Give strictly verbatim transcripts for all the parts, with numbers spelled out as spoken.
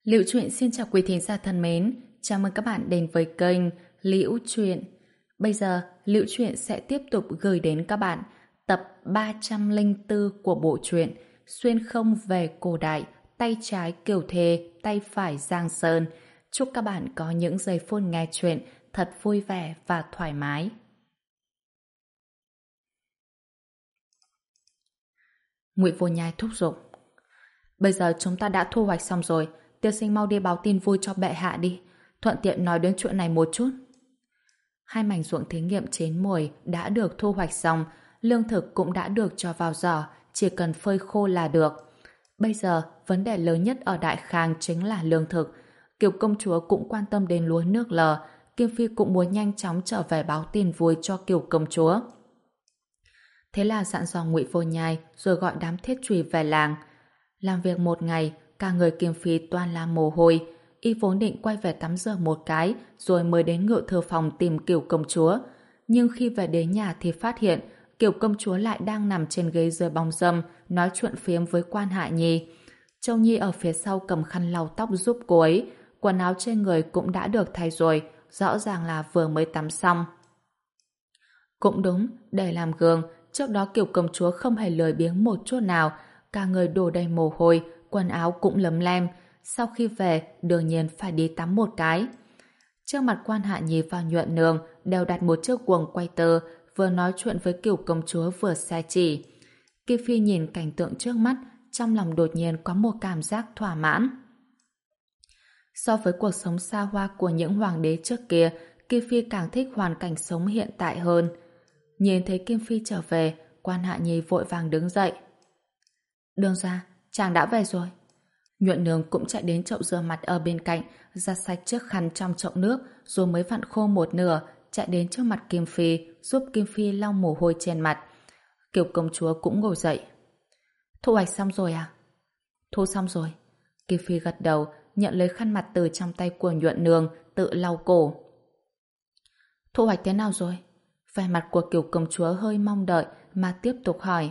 Liễu Chuyện xin chào quý thính giả thân mến, chào mừng các bạn đến với kênh Liễu Chuyện. Bây giờ, Liễu Chuyện sẽ tiếp tục gửi đến các bạn tập ba trăm lẻ bốn của bộ truyện Xuyên không về cổ đại, tay trái Kiều Thề, tay phải Giang Sơn. Chúc các bạn có những giây phút nghe chuyện thật vui vẻ và thoải mái. Ngụy Vô Nhai thúc giục: Bây giờ chúng ta đã thu hoạch xong rồi, tiên sinh mau đi báo tin vui cho bệ hạ đi, thuận tiện nói đến chuyện này một chút. Hai mảnh ruộng thí nghiệm chín mùi đã được thu hoạch xong, lương thực cũng đã được cho vào giỏ, chỉ cần phơi khô là được. Bây giờ, vấn đề lớn nhất ở Đại Khang chính là lương thực. Kiều công chúa cũng quan tâm đến lúa nước lờ, Kim Phi cũng muốn nhanh chóng trở về báo tin vui cho Kiều công chúa. Thế là dặn dò Ngụy Vô Nhai rồi gọi đám thiết chùy về làng. Làm việc một ngày, cả người Kim Phi toan là mồ hôi. Y vốn định quay về tắm rửa một cái rồi mới đến ngự thư phòng tìm Kiều công chúa. Nhưng khi về đến nhà thì phát hiện Kiều công chúa lại đang nằm trên ghế dưới bóng râm nói chuyện phiếm với Quan Hạ Nhi. Châu Nhi ở phía sau cầm khăn lau tóc giúp cô ấy. Quần áo trên người cũng đã được thay rồi, rõ ràng là vừa mới tắm xong. Cũng đúng, để làm gương, trước đó Kiều công chúa không hề lười biếng một chút nào, cả người đổ đầy mồ hôi, quần áo cũng lấm lem. Sau khi về, đương nhiên phải đi tắm một cái. Trước mặt Quan Hạ Nhi và Nhuận Nương đều đặt một chiếc quần quay tơ, vừa nói chuyện với Kiều công chúa vừa xe chỉ. Kim Phi nhìn cảnh tượng trước mắt, trong lòng đột nhiên có một cảm giác thỏa mãn. So với cuộc sống xa hoa của những hoàng đế trước kia, Kim Phi càng thích hoàn cảnh sống hiện tại hơn. Nhìn thấy Kim Phi trở về, Quan Hạ Nhi vội vàng đứng dậy. Đương ra, chàng đã về rồi. Nhuận Nương cũng chạy đến chậu rửa mặt ở bên cạnh, giặt sạch chiếc khăn trong chậu nước, rồi mới vặn khô một nửa, chạy đến trước mặt Kim Phi, giúp Kim Phi lau mồ hôi trên mặt. Kiều công chúa cũng ngồi dậy. Thu hoạch xong rồi à? Thu xong rồi. Kim Phi gật đầu, nhận lấy khăn mặt từ trong tay của Nhuận Nương, tự lau cổ. Thu hoạch thế nào rồi? Vẻ mặt của Kiều công chúa hơi mong đợi mà tiếp tục hỏi.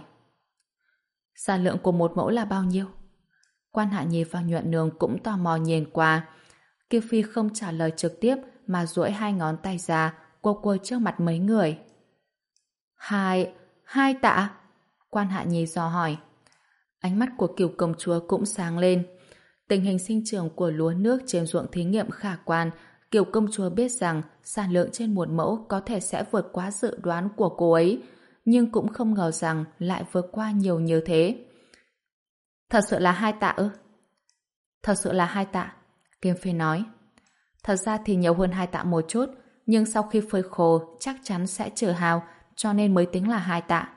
Sản lượng của một mẫu là bao nhiêu? Quan Hạ Nhi và Nhuận Nương cũng tò mò nhìn qua. Kim Phi không trả lời trực tiếp mà duỗi hai ngón tay ra, quơ quơ trước mặt mấy người. Hai... hai tạ? Quan Hạ Nhi dò hỏi. Ánh mắt của Kiều công chúa cũng sáng lên. Tình hình sinh trưởng của lúa nước trên ruộng thí nghiệm khả quan, Kiều công chúa biết rằng sản lượng trên một mẫu có thể sẽ vượt quá dự đoán của cô ấy, nhưng cũng không ngờ rằng lại vượt qua nhiều như thế. Thật sự là hai tạ ư? Thật sự là hai tạ, Kim Phi nói. Thật ra thì nhiều hơn hai tạ một chút, nhưng sau khi phơi khô chắc chắn sẽ trừ hao, cho nên mới tính là hai tạ.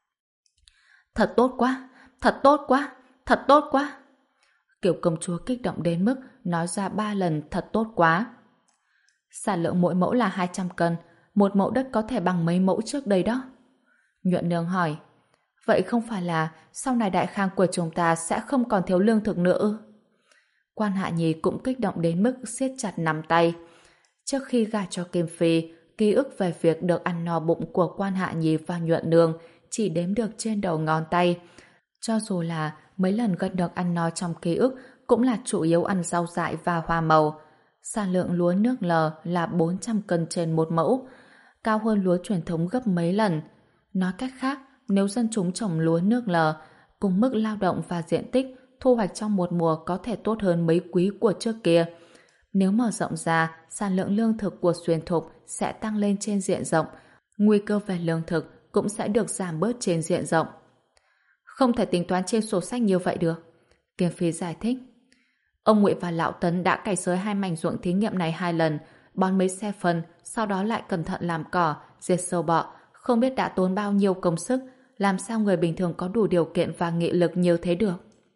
Thật tốt quá, thật tốt quá, thật tốt quá. Kiều công chúa kích động đến mức nói ra ba lần thật tốt quá. Sản lượng mỗi mẫu là hai trăm cân, một mẫu đất có thể bằng mấy mẫu trước đây đó. Nhuận Nương hỏi. Vậy không phải là sau này Đại Khang của chúng ta sẽ không còn thiếu lương thực nữa ư? Quan Hạ Nhi cũng kích động đến mức siết chặt nắm tay. Trước khi gả cho Kim Phi, ký ức về việc được ăn no bụng của Quan Hạ Nhi và Nhuận Nương chỉ đếm được trên đầu ngón tay. Cho dù là mấy lần gần được ăn no trong ký ức cũng là chủ yếu ăn rau dại và hoa màu. Sản lượng lúa nước lờ là bốn trăm cân trên một mẫu, cao hơn lúa truyền thống gấp mấy lần. Nói cách khác, nếu dân chúng trồng lúa nước lờ, cùng mức lao động và diện tích, thu hoạch trong một mùa có thể tốt hơn mấy quý của trước kia. Nếu mở rộng ra, sản lượng lương thực của Xuyên Thục sẽ tăng lên trên diện rộng, nguy cơ về lương thực cũng sẽ được giảm bớt trên diện rộng. Không thể tính toán trên sổ sách như vậy được. Kim Phi giải thích. Ông Ngụy và Lão Tấn đã cày xới hai mảnh ruộng thí nghiệm này hai lần, bón mấy xe phân, sau đó lại cẩn thận làm cỏ, diệt sâu bọ, không biết đã tốn bao nhiêu công sức, làm sao người bình thường có đủ điều kiện và nghị lực như thế được.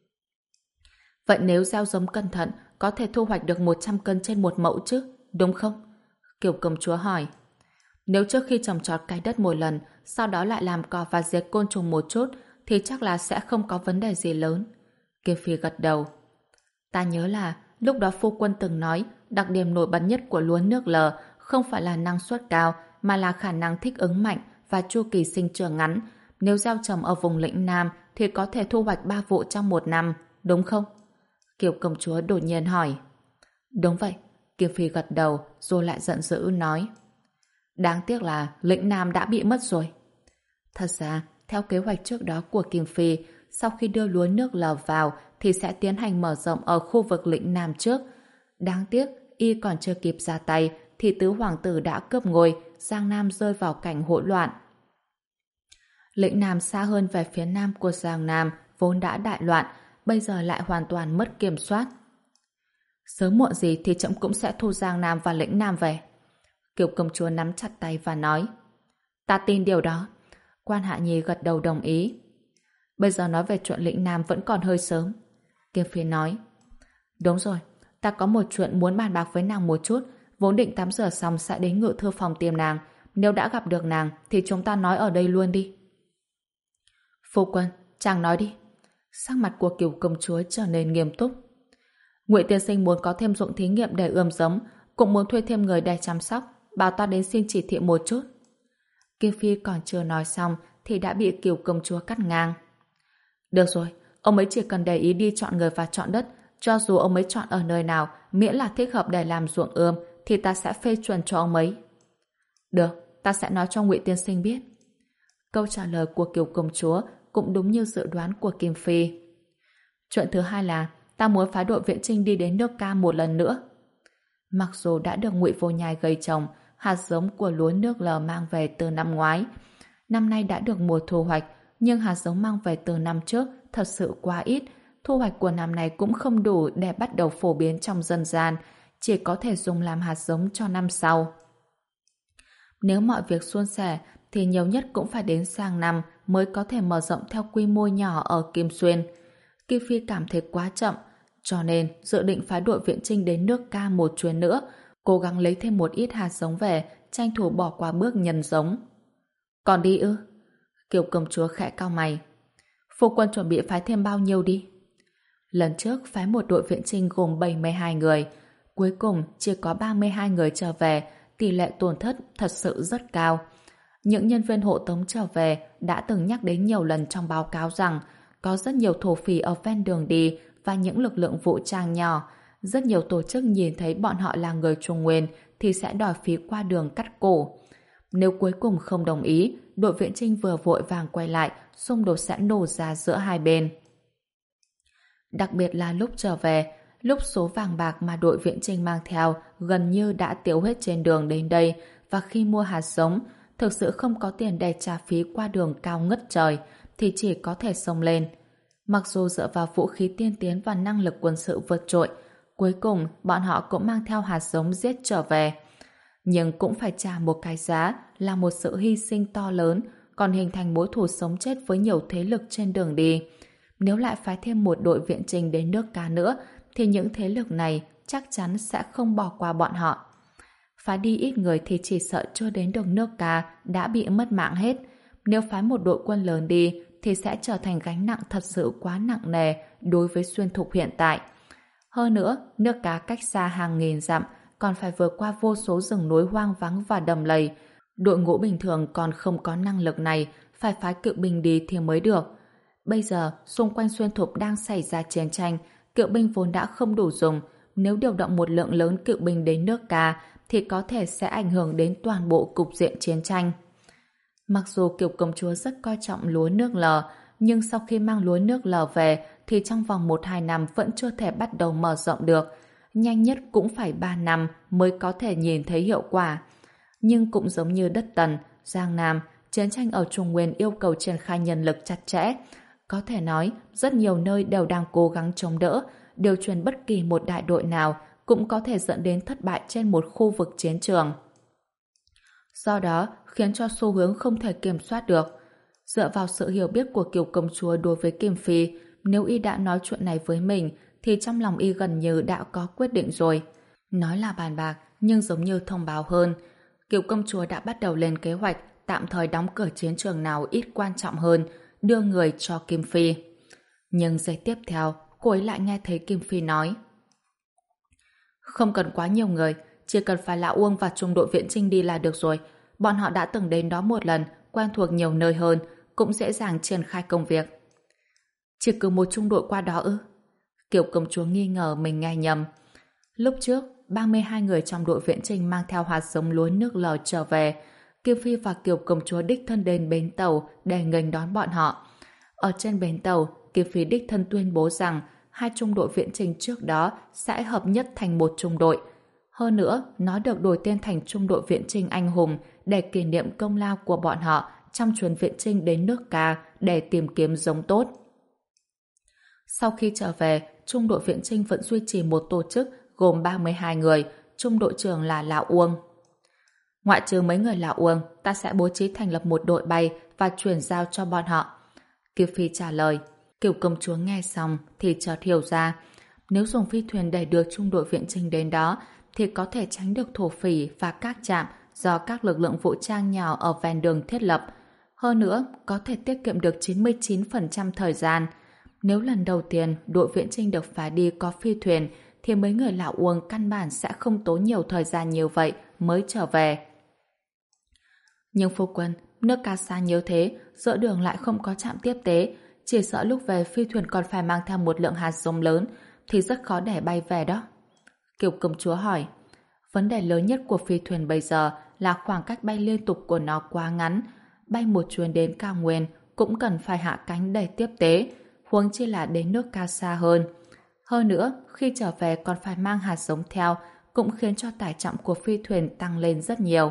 Vậy nếu gieo giống cẩn thận, có thể thu hoạch được một trăm cân trên một mẫu chứ, đúng không? Kiều công chúa hỏi. Nếu trước khi trồng trọt cái đất một lần, sau đó lại làm cỏ và diệt côn trùng một chút, thì chắc là sẽ không có vấn đề gì lớn. Kim Phi gật đầu. Ta nhớ là lúc đó phu quân từng nói đặc điểm nổi bật nhất của lúa nước lờ không phải là năng suất cao mà là khả năng thích ứng mạnh và chu kỳ sinh trưởng ngắn. Nếu gieo trồng ở vùng lĩnh Nam thì có thể thu hoạch ba vụ trong một năm, đúng không? Kiều công chúa đột nhiên hỏi. Đúng vậy, Kim Phi gật đầu rồi lại giận dữ nói. Đáng tiếc là lĩnh Nam đã bị mất rồi. Thật ra, theo kế hoạch trước đó của Kim Phi, sau khi đưa lúa nước lờ vào thì sẽ tiến hành mở rộng ở khu vực lĩnh Nam trước. Đáng tiếc, y còn chưa kịp ra tay thì tứ hoàng tử đã cướp ngôi, Giang Nam rơi vào cảnh hỗn loạn. Lĩnh Nam xa hơn về phía nam của Giang Nam vốn đã đại loạn, bây giờ lại hoàn toàn mất kiểm soát. Sớm muộn gì thì trẫm cũng sẽ thu Giang Nam và lĩnh Nam về. Kiều công chúa nắm chặt tay và nói. Ta tin điều đó. Quan Hạ Nhi gật đầu đồng ý. Bây giờ nói về chuyện lĩnh Nam vẫn còn hơi sớm. Kim Phi nói. Đúng rồi, ta có một chuyện muốn bàn bạc với nàng một chút, vốn định tắm rửa xong sẽ đến ngự thư phòng tìm nàng. Nếu đã gặp được nàng thì chúng ta nói ở đây luôn đi. Phu quân, chàng nói đi. Sắc mặt của Kiều công chúa trở nên nghiêm túc. Ngụy tiên sinh muốn có thêm ruộng thí nghiệm để ươm giống, cũng muốn thuê thêm người để chăm sóc, bảo ta đến xin chỉ thị một chút. Kim Phi còn chưa nói xong thì đã bị Kiều công chúa cắt ngang. Được rồi, ông ấy chỉ cần để ý đi chọn người và chọn đất, cho dù ông ấy chọn ở nơi nào, miễn là thích hợp để làm ruộng ươm thì ta sẽ phê chuẩn cho ông ấy. Được, ta sẽ nói cho Ngụy tiên sinh biết. Câu trả lời của Kiều công chúa cũng đúng như dự đoán của Kim Phi. Chuyện thứ hai là ta muốn phái đội viện chinh đi đến nước Ca một lần nữa. Mặc dù đã được Ngụy Vô Nhai gây trồng, hạt giống của lúa nước lờ mang về từ năm ngoái, năm nay đã được mùa thu hoạch, nhưng hạt giống mang về từ năm trước thật sự quá ít, thu hoạch của năm này cũng không đủ để bắt đầu phổ biến trong dân gian, chỉ có thể dùng làm hạt giống cho năm sau. Nếu mọi việc suôn sẻ thì nhiều nhất cũng phải đến sang năm mới có thể mở rộng theo quy mô nhỏ ở Kim Xuyên. Kim Phi cảm thấy quá chậm, cho nên dự định phái đội viện chinh đến nước Ca một chuyến nữa, cố gắng lấy thêm một ít hạt giống về, tranh thủ bỏ qua bước nhân giống. Còn đi ư? Kiều công chúa khẽ cau mày. Phu quân chuẩn bị phái thêm bao nhiêu đi? Lần trước phái một đội viện chinh gồm bảy mươi hai người, cuối cùng chỉ có ba mươi hai người trở về, tỷ lệ tổn thất thật sự rất cao. Những nhân viên hộ tống trở về đã từng nhắc đến nhiều lần trong báo cáo rằng có rất nhiều thổ phỉ ở ven đường đi và những lực lượng vũ trang nhỏ. Rất nhiều tổ chức nhìn thấy bọn họ là người Trung Nguyên thì sẽ đòi phí qua đường cắt cổ. Nếu cuối cùng không đồng ý, đội viện chinh vừa vội vàng quay lại, xung đột sẽ nổ ra giữa hai bên. Đặc biệt là lúc trở về, lúc số vàng bạc mà đội viện chinh mang theo gần như đã tiêu hết trên đường đến đây, và khi mua hạt giống, thực sự không có tiền để trả phí qua đường cao ngất trời, thì chỉ có thể xông lên. Mặc dù dựa vào vũ khí tiên tiến và năng lực quân sự vượt trội, cuối cùng bọn họ cũng mang theo hạt giống giết trở về. Nhưng cũng phải trả một cái giá là một sự hy sinh to lớn, còn hình thành mối thù sống chết với nhiều thế lực trên đường đi. Nếu lại phái thêm một đội viện chinh đến nước Ca nữa, thì những thế lực này chắc chắn sẽ không bỏ qua bọn họ. Phái đi ít người thì chỉ sợ chưa đến được nước Ca đã bị mất mạng hết. Nếu phái một đội quân lớn đi thì sẽ trở thành gánh nặng thật sự quá nặng nề đối với Xuyên Thục hiện tại. Hơn nữa, nước Cá cách xa hàng nghìn dặm, còn phải vượt qua vô số rừng núi hoang vắng và đầm lầy. Đội ngũ bình thường còn không có năng lực này, phải phái cự binh đi thì mới được. Bây giờ, xung quanh Xuyên Thục đang xảy ra chiến tranh, cự binh vốn đã không đủ dùng. Nếu điều động một lượng lớn cự binh đến nước Ca, thì có thể sẽ ảnh hưởng đến toàn bộ cục diện chiến tranh. Mặc dù Kiều công chúa rất coi trọng lúa nước lờ, nhưng sau khi mang lúa nước lờ về thì trong vòng một hai năm vẫn chưa thể bắt đầu mở rộng được. Nhanh nhất cũng phải ba năm mới có thể nhìn thấy hiệu quả. Nhưng cũng giống như đất Tần, Giang Nam, chiến tranh ở Trung Nguyên yêu cầu triển khai nhân lực chặt chẽ. Có thể nói, rất nhiều nơi đều đang cố gắng chống đỡ, điều chuyển bất kỳ một đại đội nào cũng có thể dẫn đến thất bại trên một khu vực chiến trường. Do đó, khiến cho xu hướng không thể kiểm soát được. Dựa vào sự hiểu biết của Kiều công chúa đối với Kim Phi, nếu y đã nói chuyện này với mình, thì trong lòng y gần như đã có quyết định rồi. Nói là bàn bạc, nhưng giống như thông báo hơn. Kiều công chúa đã bắt đầu lên kế hoạch tạm thời đóng cửa chiến trường nào ít quan trọng hơn, đưa người cho Kim Phi. Nhưng giây tiếp theo, cô ấy lại nghe thấy Kim Phi nói: không cần quá nhiều người, chỉ cần phải Lão Uông và trung đội viện chinh đi là được rồi. Bọn họ đã từng đến đó một lần, quen thuộc nhiều nơi hơn, cũng dễ dàng triển khai công việc. Chỉ cứ một trung đội qua đó ư? Kiều công chúa nghi ngờ mình nghe nhầm. Lúc trước, ba mươi hai người trong đội viễn chinh mang theo hạt giống lúa nước lờ trở về. Kim Phi và Kiều công chúa đích thân đến bến tàu để nghênh đón bọn họ. Ở trên bến tàu, Kim Phi đích thân tuyên bố rằng hai trung đội viễn chinh trước đó sẽ hợp nhất thành một trung đội. Hơn nữa, nó được đổi tên thành trung đội viễn chinh anh hùng để kỷ niệm công lao của bọn họ trong chuyến viễn chinh đến nước Ca để tìm kiếm giống tốt. Sau khi trở về, trung đội viễn chinh vẫn duy trì một tổ chức gồm ba mươi hai người, trung đội trưởng là Lão Uông. Ngoại trừ mấy người Lão Uông, ta sẽ bố trí thành lập một đội bay và chuyển giao cho bọn họ. Kiều Phi trả lời. Kiều công chúa nghe xong thì chợt hiểu ra, nếu dùng phi thuyền đẩy được trung đội viện chinh đến đó thì có thể tránh được thổ phỉ và các trạm do các lực lượng vũ trang nhỏ ở ven đường thiết lập. Hơn nữa, có thể tiết kiệm được chín mươi chín phần trăm thời gian. Nếu lần đầu tiên đội viện chinh được phái đi có phi thuyền thì mấy người Lão Uông căn bản sẽ không tốn nhiều thời gian như vậy mới trở về. Nhưng phu quân, nước Ca xa như thế, giữa đường lại không có trạm tiếp tế, chỉ sợ lúc về phi thuyền còn phải mang theo một lượng hạt giống lớn thì rất khó để bay về đó. Kiều công chúa hỏi. Vấn đề lớn nhất của phi thuyền bây giờ là khoảng cách bay liên tục của nó quá ngắn. Bay một chuyến đến cao nguyên cũng cần phải hạ cánh để tiếp tế, huống chi là đến nước Ca xa hơn. Hơn nữa, khi trở về còn phải mang hạt giống theo, cũng khiến cho tải trọng của phi thuyền tăng lên rất nhiều.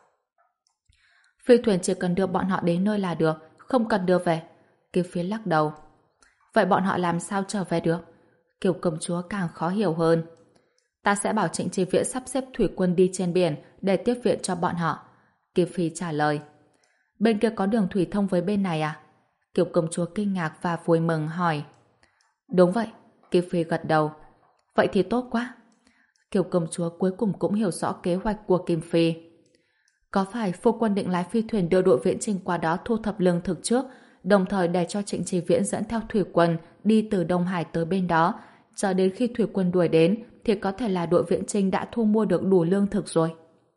Phi thuyền chỉ cần đưa bọn họ đến nơi là được, không cần đưa về. Kiều Phi lắc đầu. Vậy bọn họ làm sao trở về được? Kiều công chúa càng khó hiểu hơn. Ta sẽ bảo Trịnh Chi Viễn sắp xếp thủy quân đi trên biển để tiếp viện cho bọn họ. Kiều Phi trả lời. Bên kia có đường thủy thông với bên này à? Kiều công chúa kinh ngạc và vui mừng hỏi. Đúng vậy. Kiều Phi gật đầu. Vậy thì tốt quá. Kiều công chúa cuối cùng cũng hiểu rõ kế hoạch của Kim Phi. Có phải phu quân định lái phi thuyền đưa đội viễn chinh qua đó thu thập lương thực trước, đồng thời để cho Trịnh Chi Viễn dẫn theo thủy quân đi từ Đông Hải tới bên đó, cho đến khi thủy quân đuổi đến thì có thể là đội viễn chinh đã thu mua được đủ lương thực rồi.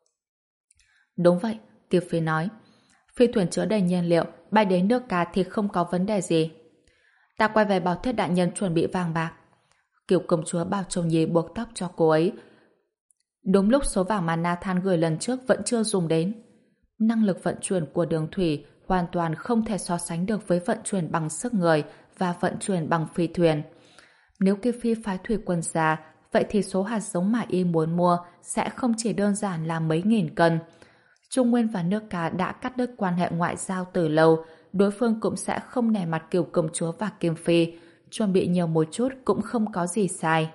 Đúng vậy, Kiều Phi nói. Phi thuyền chứa đầy nhiên liệu, bay đến nước Ca thì không có vấn đề gì. Ta quay về bảo Thiết đại nhân chuẩn bị vàng bạc. Kiều công chúa bảo Châu Nhi buộc tóc cho cô ấy. Đúng lúc số vàng mà Nathan gửi lần trước vẫn chưa dùng đến. Năng lực vận chuyển của đường thủy hoàn toàn không thể so sánh được với vận chuyển bằng sức người và vận chuyển bằng phi thuyền. Nếu Kim Phi phái thủy quân ra, vậy thì số hạt giống mà y muốn mua sẽ không chỉ đơn giản là mấy nghìn cân. Trung Nguyên và nước Ca đã cắt đứt quan hệ ngoại giao từ lâu, đối phương cũng sẽ không nể mặt Kiều công chúa và Kim Phi, chuẩn bị nhiều một chút cũng không có gì sai.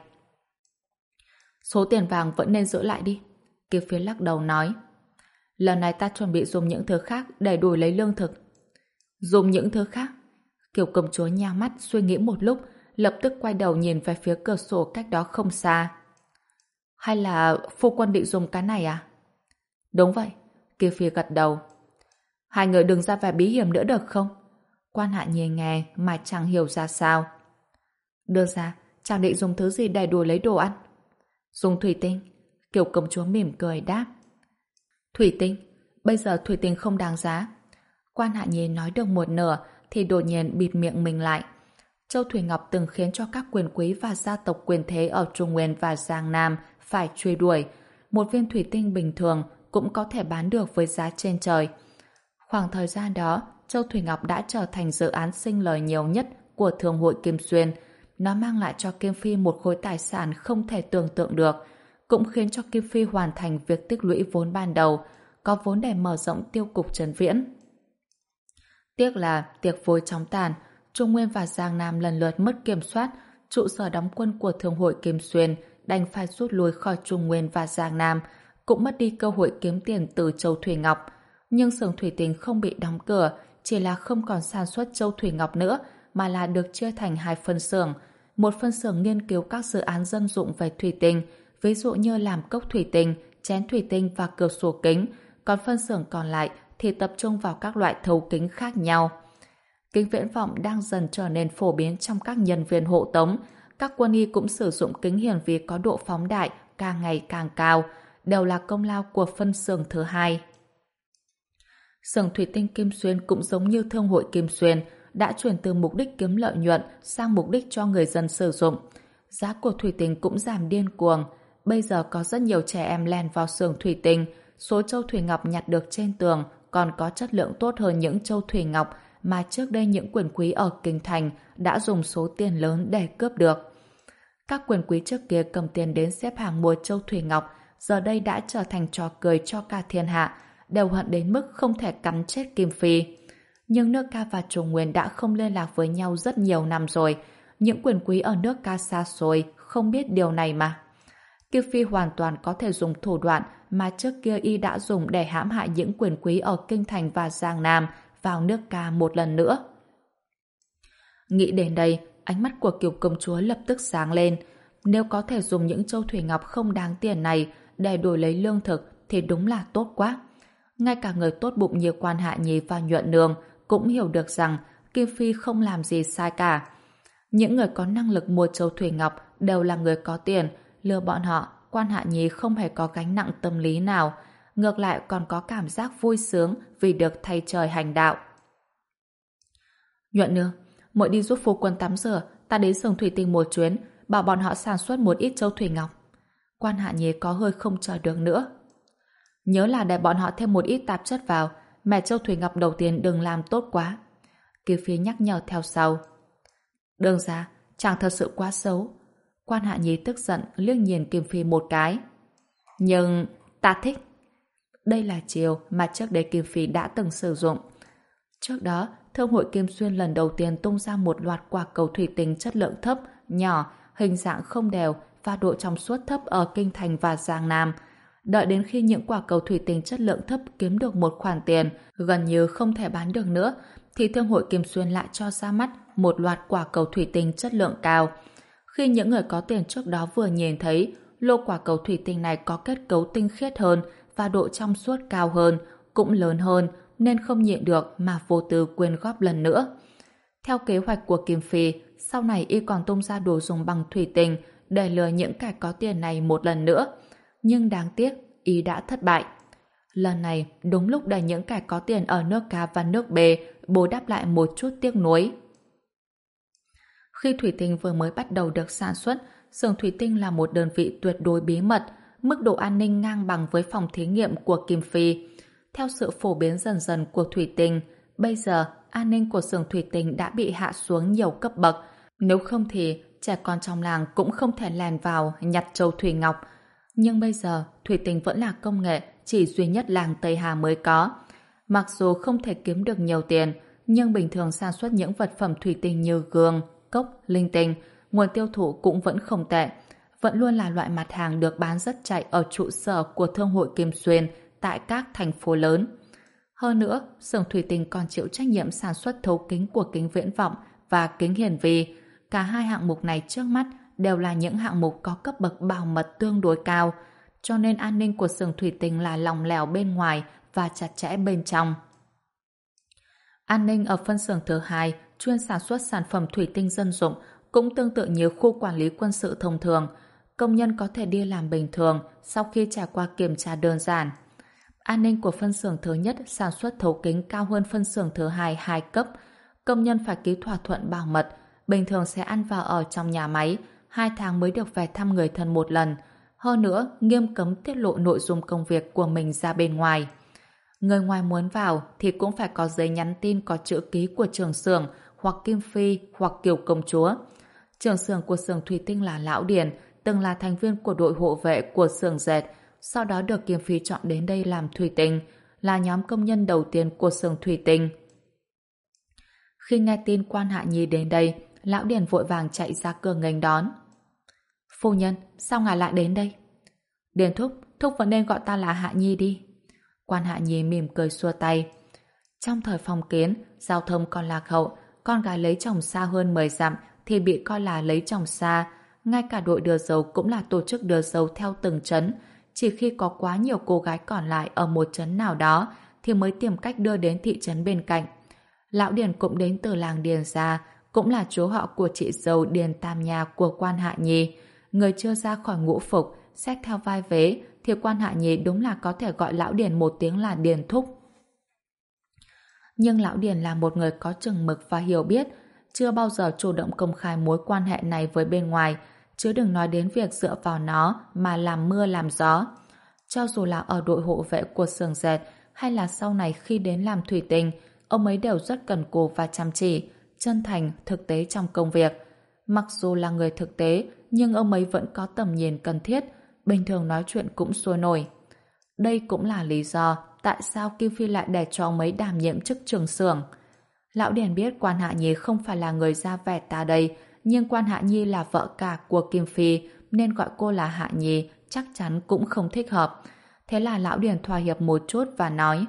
Số tiền vàng vẫn nên giữ lại đi. Kiều Phi lắc đầu nói. Lần này ta chuẩn bị dùng những thứ khác để đổi lấy lương thực. Dùng những thứ khác? Kiều công chúa nheo mắt suy nghĩ một lúc, lập tức quay đầu nhìn về phía cửa sổ cách đó không xa. Hay là phu quân định dùng cái này à? Đúng vậy. Kiều Phi gật đầu. Hai người đừng ra vẻ bí hiểm nữa được không? Quan Hạ Nhi nghe mà chẳng hiểu ra sao. Đưa ra, chàng định dùng thứ gì để đổi lấy đồ ăn? Dùng thủy tinh. Kiều công chúa mỉm cười đáp. Thủy tinh? Bây giờ thủy tinh không đáng giá. Quan Hạ Nhi nói được một nửa thì đột nhiên bịt miệng mình lại. Châu Thủy Ngọc từng khiến cho các quyền quý và gia tộc quyền thế ở Trung Nguyên và Giang Nam phải truy đuổi. Một viên thủy tinh bình thường cũng có thể bán được với giá trên trời. Khoảng thời gian đó, Châu Thủy Ngọc đã trở thành dự án sinh lời nhiều nhất của Thương hội Kim Xuyên. Nó mang lại cho Kim Phi một khối tài sản không thể tưởng tượng được, cũng khiến cho Kim Phi hoàn thành việc tích lũy vốn ban đầu, có vốn để mở rộng tiêu cục Trấn Viễn. Tiếc là tiệc vui chóng tàn, Trung Nguyên và Giang Nam lần lượt mất kiểm soát, trụ sở đóng quân của Thương hội Kim Xuyên đành phải rút lui khỏi Trung Nguyên và Giang Nam, cũng mất đi cơ hội kiếm tiền từ Châu Thủy Ngọc. Nhưng xưởng thủy tinh không bị đóng cửa, chỉ là không còn sản xuất Châu Thủy Ngọc nữa, mà là được chia thành hai phân xưởng. Một phân xưởng nghiên cứu các dự án dân dụng về thủy tinh, ví dụ như làm cốc thủy tinh, chén thủy tinh và cửa sổ kính, còn phân xưởng còn lại thì tập trung vào các loại thấu kính khác nhau. Kính viễn vọng đang dần trở nên phổ biến trong các nhân viên hộ tống. Các quân y cũng sử dụng kính hiển vi có độ phóng đại càng ngày càng cao, đều là công lao của phân xưởng thứ hai. Xưởng thủy tinh Kim Xuyên cũng giống như Thương hội Kim Xuyên, đã chuyển từ mục đích kiếm lợi nhuận sang mục đích cho người dân sử dụng. Giá của thủy tinh cũng giảm điên cuồng. Bây giờ có rất nhiều trẻ em len vào xưởng thủy tinh, số châu thủy ngọc nhặt được trên tường còn có chất lượng tốt hơn những châu thủy ngọc mà trước đây những quyền quý ở kinh thành đã dùng số tiền lớn để cướp được. Các quyền quý trước kia cầm tiền đến xếp hàng mua châu thủy ngọc, giờ đây đã trở thành trò cười cho cả thiên hạ, đều hận đến mức không thể cắn chết Kim Phi. Nhưng nước Ca và Trung Nguyên đã không liên lạc với nhau rất nhiều năm rồi. Những quyền quý ở nước Ca xa xôi không biết điều này mà. Kim Phi hoàn toàn có thể dùng thủ đoạn mà trước kia y đã dùng để hãm hại những quyền quý ở Kinh Thành và Giang Nam vào nước Ca một lần nữa. Nghĩ đến đây, ánh mắt của Kiều công chúa lập tức sáng lên. Nếu có thể dùng những châu thủy ngọc không đáng tiền này để đổi lấy lương thực thì đúng là tốt quá. Ngay cả người tốt bụng như Quan Hạ Nhi và Nhuận Nương cũng hiểu được rằng Kim Phi không làm gì sai cả. Những người có năng lực mua châu thủy ngọc đều là người có tiền, lừa bọn họ, Quan Hạ Nhi không hề có gánh nặng tâm lý nào, ngược lại còn có cảm giác vui sướng vì được thay trời hành đạo. Nhuận Nương, muội đi giúp phu quân tắm rửa, ta đến xưởng thủy tinh một chuyến, bảo bọn họ sản xuất một ít châu thủy ngọc. Quan Hạ Nhi có hơi không chờ được nữa. Nhớ là để bọn họ thêm một ít tạp chất vào, mẻ châu thủy ngọc đầu tiên đừng làm tốt quá. Kiều Phi nhắc nhở theo sau. Đường ra, chàng thật sự quá xấu. Quan Hạ Nhi tức giận liếc nhìn Kim Phi một cái. Nhưng ta thích. Đây là chiều mà trước đây Kim Phi đã từng sử dụng. Trước đó, Thương hội Kim Xuyên lần đầu tiên tung ra một loạt quả cầu thủy tinh chất lượng thấp, nhỏ, hình dạng không đều và độ trong suốt thấp ở Kinh Thành và Giang Nam. Đợi đến khi những quả cầu thủy tinh chất lượng thấp kiếm được một khoản tiền gần như không thể bán được nữa, thì Thương hội Kim Xuyên lại cho ra mắt một loạt quả cầu thủy tinh chất lượng cao. Khi những người có tiền trước đó vừa nhìn thấy lô quả cầu thủy tinh này có kết cấu tinh khiết hơn và độ trong suốt cao hơn, cũng lớn hơn, nên không nhịn được mà vô tư quyên góp lần nữa. Theo kế hoạch của Kim Phi, sau này y còn tung ra đồ dùng bằng thủy tinh để lừa những kẻ có tiền này một lần nữa. Nhưng đáng tiếc, y đã thất bại. Lần này, đúng lúc để những kẻ có tiền ở nước Ca và nước B bù đắp lại một chút tiếc nuối. Khi thủy tinh vừa mới bắt đầu được sản xuất, xưởng thủy tinh là một đơn vị tuyệt đối bí mật, mức độ an ninh ngang bằng với phòng thí nghiệm của Kim Phi. Theo sự phổ biến dần dần của thủy tinh, bây giờ an ninh của xưởng thủy tinh đã bị hạ xuống nhiều cấp bậc, nếu không thì trẻ con trong làng cũng không thể lèn vào nhặt châu thủy ngọc. Nhưng bây giờ, thủy tinh vẫn là công nghệ chỉ duy nhất làng Tây Hà mới có. Mặc dù không thể kiếm được nhiều tiền, nhưng bình thường sản xuất những vật phẩm thủy tinh như gương, cốc, linh tinh, nguồn tiêu thụ cũng vẫn không tệ. Vẫn luôn là loại mặt hàng được bán rất chạy ở trụ sở của Thương hội Kim Xuyên tại các thành phố lớn. Hơn nữa, xưởng thủy tinh còn chịu trách nhiệm sản xuất thấu kính của kính viễn vọng và kính hiển vi. Cả hai hạng mục này trước mắt đều là những hạng mục có cấp bậc bảo mật tương đối cao, cho nên an ninh của xưởng thủy tinh là lỏng lẻo bên ngoài và chặt chẽ bên trong. An ninh ở phân xưởng thứ hai chuyên sản xuất sản phẩm thủy tinh dân dụng cũng tương tự như khu quản lý quân sự thông thường. Công nhân có thể đi làm bình thường sau khi trải qua kiểm tra đơn giản. An ninh của phân xưởng thứ nhất sản xuất thấu kính cao hơn phân xưởng thứ hai hai cấp. Công nhân phải ký thỏa thuận bảo mật, bình thường sẽ ăn vào ở trong nhà máy, hai tháng mới được về thăm người thân một lần. Hơn nữa, nghiêm cấm tiết lộ nội dung công việc của mình ra bên ngoài. Người ngoài muốn vào thì cũng phải có giấy nhắn tin có chữ ký của trưởng xưởng hoặc Kim Phi hoặc Kiều công chúa. Trưởng xưởng của xưởng thủy tinh là Lão Điền, từng là thành viên của đội hộ vệ của xưởng dệt, sau đó được Kim Phi chọn đến đây làm thủy tinh, là nhóm công nhân đầu tiên của xưởng thủy tinh. Khi nghe tin Quan Hạ Nhi đến đây, Lão Điền vội vàng chạy ra cửa nghênh đón. Phu nhân, sao ngài lại đến đây? Điền thúc, thúc vẫn nên gọi ta là Hạ Nhi đi. Quan Hạ Nhi mỉm cười xua tay. Trong thời phong kiến, giao thông còn lạc hậu, con gái lấy chồng xa hơn mười dặm thì bị coi là lấy chồng xa. Ngay cả đội đưa dâu cũng là tổ chức đưa dâu theo từng trấn. Chỉ khi có quá nhiều cô gái còn lại ở một trấn nào đó thì mới tìm cách đưa đến thị trấn bên cạnh. Lão Điền cũng đến từ làng Điền Gia, cũng là chú họ của chị dâu Điền Tam Nha của Quan Hạ Nhi. Người chưa ra khỏi ngũ phục, xét theo vai vế thì Quan Hạ Nhi đúng là có thể gọi Lão Điền một tiếng là Điền thúc. Nhưng Lão Điền là một người có chừng mực và hiểu biết, chưa bao giờ chủ động công khai mối quan hệ này với bên ngoài, chứ đừng nói đến việc dựa vào nó mà làm mưa làm gió. Cho dù là ở đội hộ vệ của xưởng dệt hay là sau này khi đến làm thủy tinh, ông ấy đều rất cần cù và chăm chỉ, chân thành, thực tế trong công việc. Mặc dù là người thực tế, nhưng ông ấy vẫn có tầm nhìn cần thiết, bình thường nói chuyện cũng sôi nổi. Đây cũng là lý do tại sao Kim Phi lại để cho ông ấy đảm nhiệm chức trưởng xưởng. Lão Điền biết Quan Hạ Nhi không phải là người ra vẻ ta đây, nhưng Quan Hạ Nhi là vợ cả của Kim Phi, nên gọi cô là Hạ Nhi chắc chắn cũng không thích hợp. Thế là Lão Điền thỏa hiệp một chút và nói: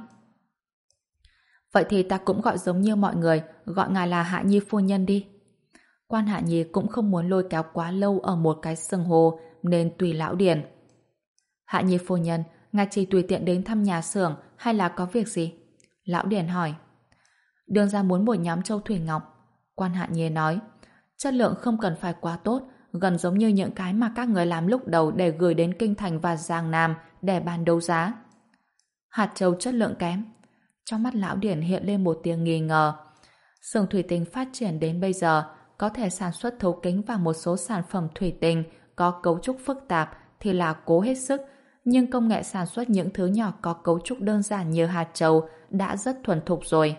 vậy thì ta cũng gọi giống như mọi người, gọi ngài là Hạ Nhi phu nhân đi. Quan Hạ Nhi cũng không muốn lôi kéo quá lâu ở một cái xưng hô, nên tùy Lão Điền. Hạ Nhi phu nhân, ngài chỉ tùy tiện đến thăm nhà xưởng hay là có việc gì? Lão Điền hỏi. Đường ra muốn một nhóm châu thủy ngọc. Quan Hạ Nhi nói, chất lượng không cần phải quá tốt, gần giống như những cái mà các người làm lúc đầu để gửi đến Kinh Thành và Giang Nam để bán đấu giá. Hạt châu chất lượng kém. Trong mắt Lão Điển hiện lên một tiếng nghi ngờ. Xưởng thủy tinh phát triển đến bây giờ, có thể sản xuất thấu kính và một số sản phẩm thủy tinh có cấu trúc phức tạp thì là cố hết sức, nhưng công nghệ sản xuất những thứ nhỏ có cấu trúc đơn giản như hạt châu đã rất thuần thục rồi.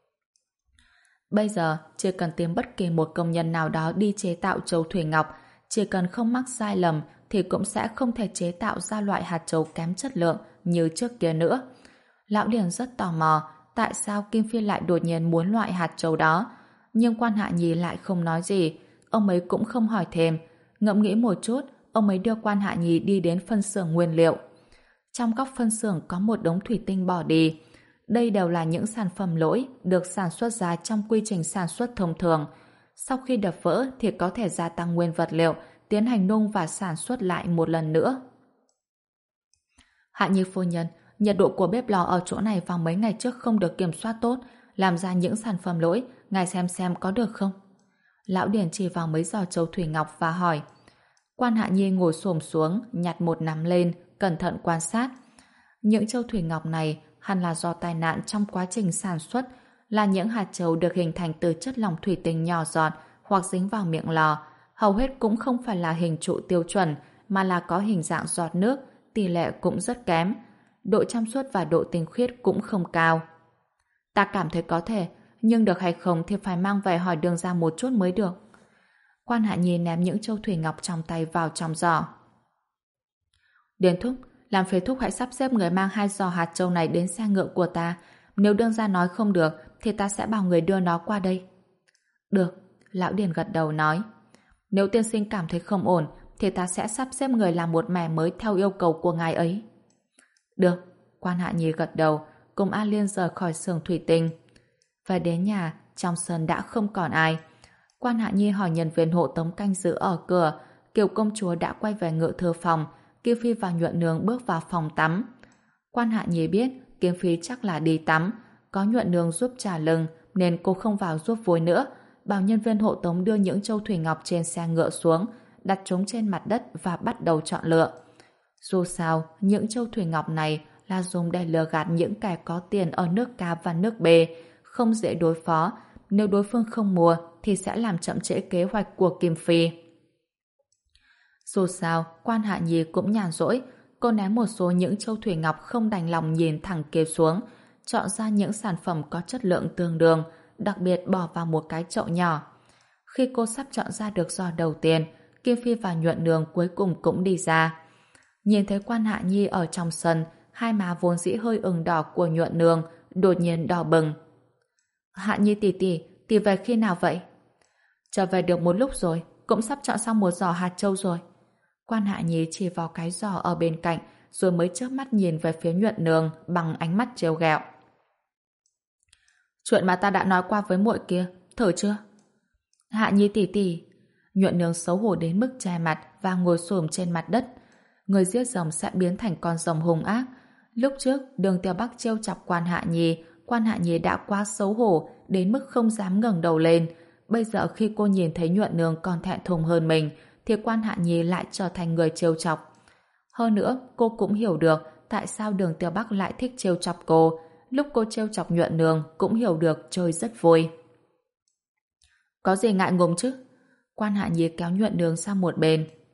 Bây giờ, chỉ cần tìm bất kỳ một công nhân nào đó đi chế tạo châu thủy ngọc, chỉ cần không mắc sai lầm thì cũng sẽ không thể chế tạo ra loại hạt châu kém chất lượng như trước kia nữa. Lão Điền rất tò mò tại sao Kim Phi lại đột nhiên muốn loại hạt châu đó, nhưng Quan Hạ Nhi lại không nói gì, ông ấy cũng không hỏi thêm. Ngẫm nghĩ một chút, ông ấy đưa Quan Hạ Nhi đi đến phân xưởng nguyên liệu. Trong góc phân xưởng có một đống thủy tinh bỏ đi. Đây đều là những sản phẩm lỗi được sản xuất ra trong quy trình sản xuất thông thường. Sau khi đập vỡ thì có thể gia tăng nguyên vật liệu, tiến hành nung và sản xuất lại một lần nữa. Hạ Nhi phu nhân, nhiệt độ của bếp lò ở chỗ này vào mấy ngày trước không được kiểm soát tốt, làm ra những sản phẩm lỗi, ngài xem xem có được không? Lão Điền chỉ vào mấy giò châu thủy ngọc và hỏi. Quan Hạ Nhi ngồi xổm xuống, nhặt một nắm lên, cẩn thận quan sát. Những châu thủy ngọc này hẳn là do tai nạn trong quá trình sản xuất, là những hạt châu được hình thành từ chất lỏng thủy tinh nhỏ giọt hoặc dính vào miệng lò. Hầu hết cũng không phải là hình trụ tiêu chuẩn, mà là có hình dạng giọt nước, tỷ lệ cũng rất kém. Độ chăm suất và độ tinh khiết cũng không cao. Ta cảm thấy có thể, nhưng được hay không thì phải mang về hỏi Đường ra một chút mới được. Quan Hạ Nhi ném những châu thủy ngọc trong tay vào trong giỏ. Điền thúc, làm phiền thúc hãy sắp xếp người mang hai giò hạt châu này đến xe ngựa của ta. Nếu Đường ra nói không được thì ta sẽ bảo người đưa nó qua đây. Được, Lão Điền gật đầu nói. Nếu tiên sinh cảm thấy không ổn thì ta sẽ sắp xếp người làm một mẻ mới theo yêu cầu của ngài ấy. Được, Quan Hạ Nhi gật đầu, cùng A Liên rời khỏi xưởng thủy tinh. Về đến nhà, trong sân đã không còn ai. Quan Hạ Nhi hỏi nhân viên hộ tống canh giữ ở cửa, Kiều công chúa đã quay về ngự thư phòng, Kim Phi và Nhuận Nương bước vào phòng tắm. Quan Hạ Nhi biết Kim Phi chắc là đi tắm, có Nhuận Nương giúp trả lưng nên cô không vào giúp vui nữa, bảo nhân viên hộ tống đưa những châu thủy ngọc trên xe ngựa xuống, đặt chúng trên mặt đất và bắt đầu chọn lựa. Dù sao, những châu thủy ngọc này là dùng để lừa gạt những kẻ có tiền ở nước Ca và nước B, không dễ đối phó. Nếu đối phương không mua thì sẽ làm chậm trễ kế hoạch của Kim Phi. Dù sao, Quan Hạ Nhi cũng nhàn rỗi, cô ném một số những châu thủy ngọc không đành lòng nhìn thẳng kia xuống, chọn ra những sản phẩm có chất lượng tương đương, đặc biệt bỏ vào một cái chậu nhỏ. Khi cô sắp chọn ra được giò đầu tiên, Kim Phi và Nhuận Nương cuối cùng cũng đi ra. Nhìn thấy Quan Hạ Nhi ở trong sân, hai má vốn dĩ hơi ửng đỏ của Nhuận Nương đột nhiên đỏ bừng. Hạ Nhi tỷ tỷ, tỷ về khi nào vậy? Trở về được một lúc rồi, cũng sắp chọn xong một giò hạt châu rồi. Quan Hạ Nhi chỉ vào cái giò ở bên cạnh, rồi mới chớp mắt nhìn về phía Nhuận Nương bằng ánh mắt trêu ghẹo. Chuyện mà ta đã nói qua với muội kia, thử chưa? Hạ Nhi tỷ tỷ. Nhuận Nương xấu hổ đến mức che mặt và ngồi xổm trên mặt đất. Người giết rồng sẽ biến thành con rồng hung ác. Lúc trước, Đường Tiêu Bắc trêu chọc Quan Hạ Nhi, Quan Hạ Nhi đã quá xấu hổ đến mức không dám ngẩng đầu lên. Bây giờ khi cô nhìn thấy Nhuận Nương còn thẹn thùng hơn mình, thì Quan Hạ Nhi lại trở thành người trêu chọc. Hơn nữa, cô cũng hiểu được tại sao Đường Tiêu Bắc lại thích trêu chọc cô. Lúc cô trêu chọc Nhuận Nương cũng hiểu được chơi rất vui. Có gì ngại ngùng chứ? Quan Hạ Nhi kéo Nhuận Nương sang một bên,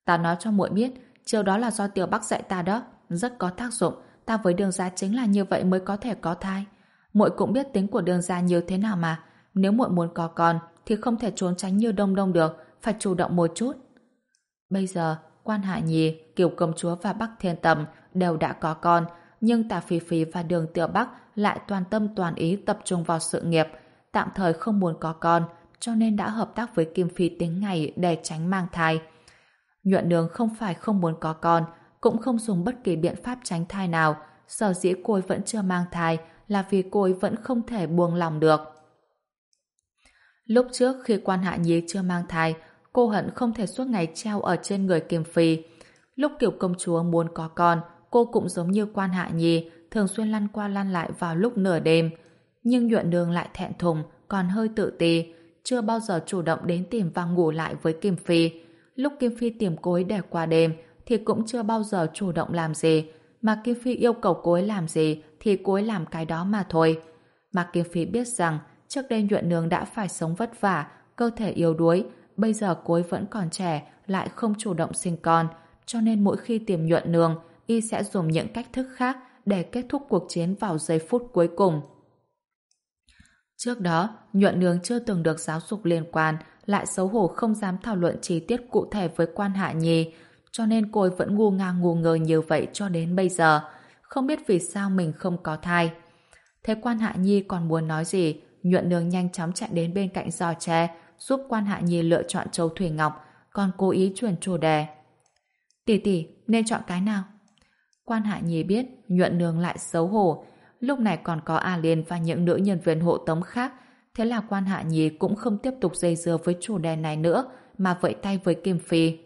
Ta nói cho muội biết, chiêu đó là do Tiểu Bắc dạy ta đó, rất có tác dụng. Ta với Đường gia chính là như vậy mới có thể có thai. Muội cũng biết tính của Đường gia như thế nào mà, nếu muội muốn có con thì không thể trốn tránh như Đông Đông được, phải chủ động một chút. Bây giờ, Quan Hạ Nhi, Kiều Công Chúa và Bắc Thiên Tầm đều đã có con, nhưng Tả Phỉ Phỉ và Đường Tiểu Bắc lại toàn tâm toàn ý tập trung vào sự nghiệp, tạm thời không muốn có con, cho nên đã hợp tác với Kim Phi tính ngày để tránh mang thai. Nhuận Nương không phải không muốn có con, cũng không dùng bất kỳ biện pháp tránh thai nào, sở dĩ cô ấy vẫn chưa mang thai là vì cô ấy vẫn không thể buông lòng được. Lúc trước khi Quan Hạ Nhi chưa mang thai, cô hận không thể suốt ngày treo ở trên người Kim Phi. Lúc Kiều Công Chúa muốn có con, cô cũng giống như Quan Hạ Nhi, thường xuyên lăn qua lăn lại vào lúc nửa đêm. Nhưng Nhuận Nương lại thẹn thùng, còn hơi tự ti, chưa bao giờ chủ động đến tìm và ngủ lại với Kim Phi. Lúc Kim Phi tìm cô ấy để qua đêm, thì cũng chưa bao giờ chủ động làm gì, mà Kim Phi yêu cầu cô ấy làm gì thì cô ấy làm cái đó mà thôi. Mà Kim Phi biết rằng trước đây Nhuận Nương đã phải sống vất vả, cơ thể yếu đuối, bây giờ cô ấy vẫn còn trẻ, lại không chủ động sinh con, cho nên mỗi khi tìm Nhuận Nương, y sẽ dùng những cách thức khác để kết thúc cuộc chiến vào giây phút cuối cùng. Trước đó, Nhuận Nương chưa từng được giáo dục liên quan, lại xấu hổ không dám thảo luận chi tiết cụ thể với Quan Hạ Nhi, cho nên cô ấy vẫn ngu ngang ngu ngơ như vậy cho đến bây giờ, không biết vì sao mình không có thai. Thế Quan Hạ Nhi còn muốn nói gì, Nhuận Nương nhanh chóng chạy đến bên cạnh giò tre, giúp Quan Hạ Nhi lựa chọn châu thủy ngọc, còn cố ý chuyển chủ đề. Tỷ tỷ, nên chọn cái nào? Quan Hạ Nhi biết Nhuận Nương lại xấu hổ, lúc này còn có A Liên và những nữ nhân viên hộ tống khác, thế là Quan Hạ Nhi cũng không tiếp tục dây dưa với chủ đề này nữa, mà vẫy tay với Kim Phi.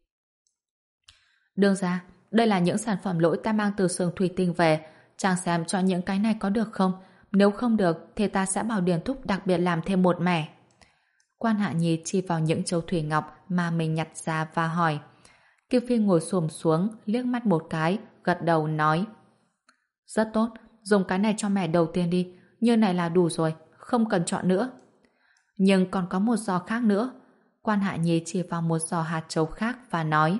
Đương ra, đây là những sản phẩm lỗi ta mang từ xưởng thủy tinh về, chàng xem cho những cái này có được không? Nếu không được, thì ta sẽ bảo Điền Thúc đặc biệt làm thêm một mẻ. Quan Hạ Nhi chỉ vào những châu thủy ngọc mà mình nhặt ra và hỏi. Kim Phi ngồi xổm xuống, liếc mắt một cái, gật đầu nói. Rất tốt, dùng cái này cho mẻ đầu tiên đi, như này là đủ rồi, không cần chọn nữa. Nhưng còn có một giò khác nữa. Quan Hạ Nhi chỉ vào một giò hạt châu khác và nói.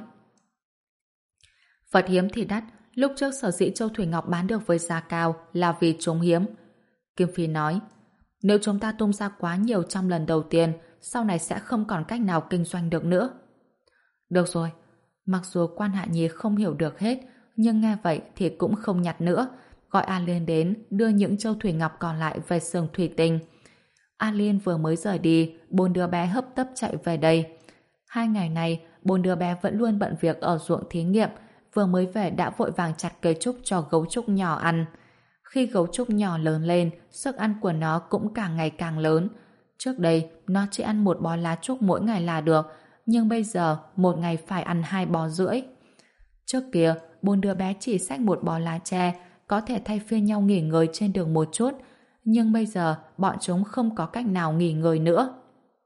Vật hiếm thì đắt, lúc trước sở dĩ châu thủy ngọc bán được với giá cao là vì chúng hiếm. Kim Phi nói, nếu chúng ta tung ra quá nhiều trong lần đầu tiên, sau này sẽ không còn cách nào kinh doanh được nữa. Được rồi, mặc dù Quan Hạ Nhi không hiểu được hết, nhưng nghe vậy thì cũng không nhặt nữa, gọi A Liên đến đưa những châu thủy ngọc còn lại về xưởng thủy tinh. A Liên vừa mới rời đi, bốn đứa bé hấp tấp chạy về đây. Hai ngày này, bốn đứa bé vẫn luôn bận việc ở ruộng thí nghiệm, vừa mới về đã vội vàng chặt cây trúc cho gấu trúc nhỏ ăn. Khi gấu trúc nhỏ lớn lên, sức ăn của nó cũng càng ngày càng lớn. Trước đây, nó chỉ ăn một bó lá trúc mỗi ngày là được, nhưng bây giờ một ngày phải ăn hai bó rưỡi. Trước kia, bốn đứa bé chỉ xách một bó lá tre, có thể thay phiên nhau nghỉ ngơi trên đường một chút, nhưng bây giờ bọn chúng không có cách nào nghỉ ngơi nữa.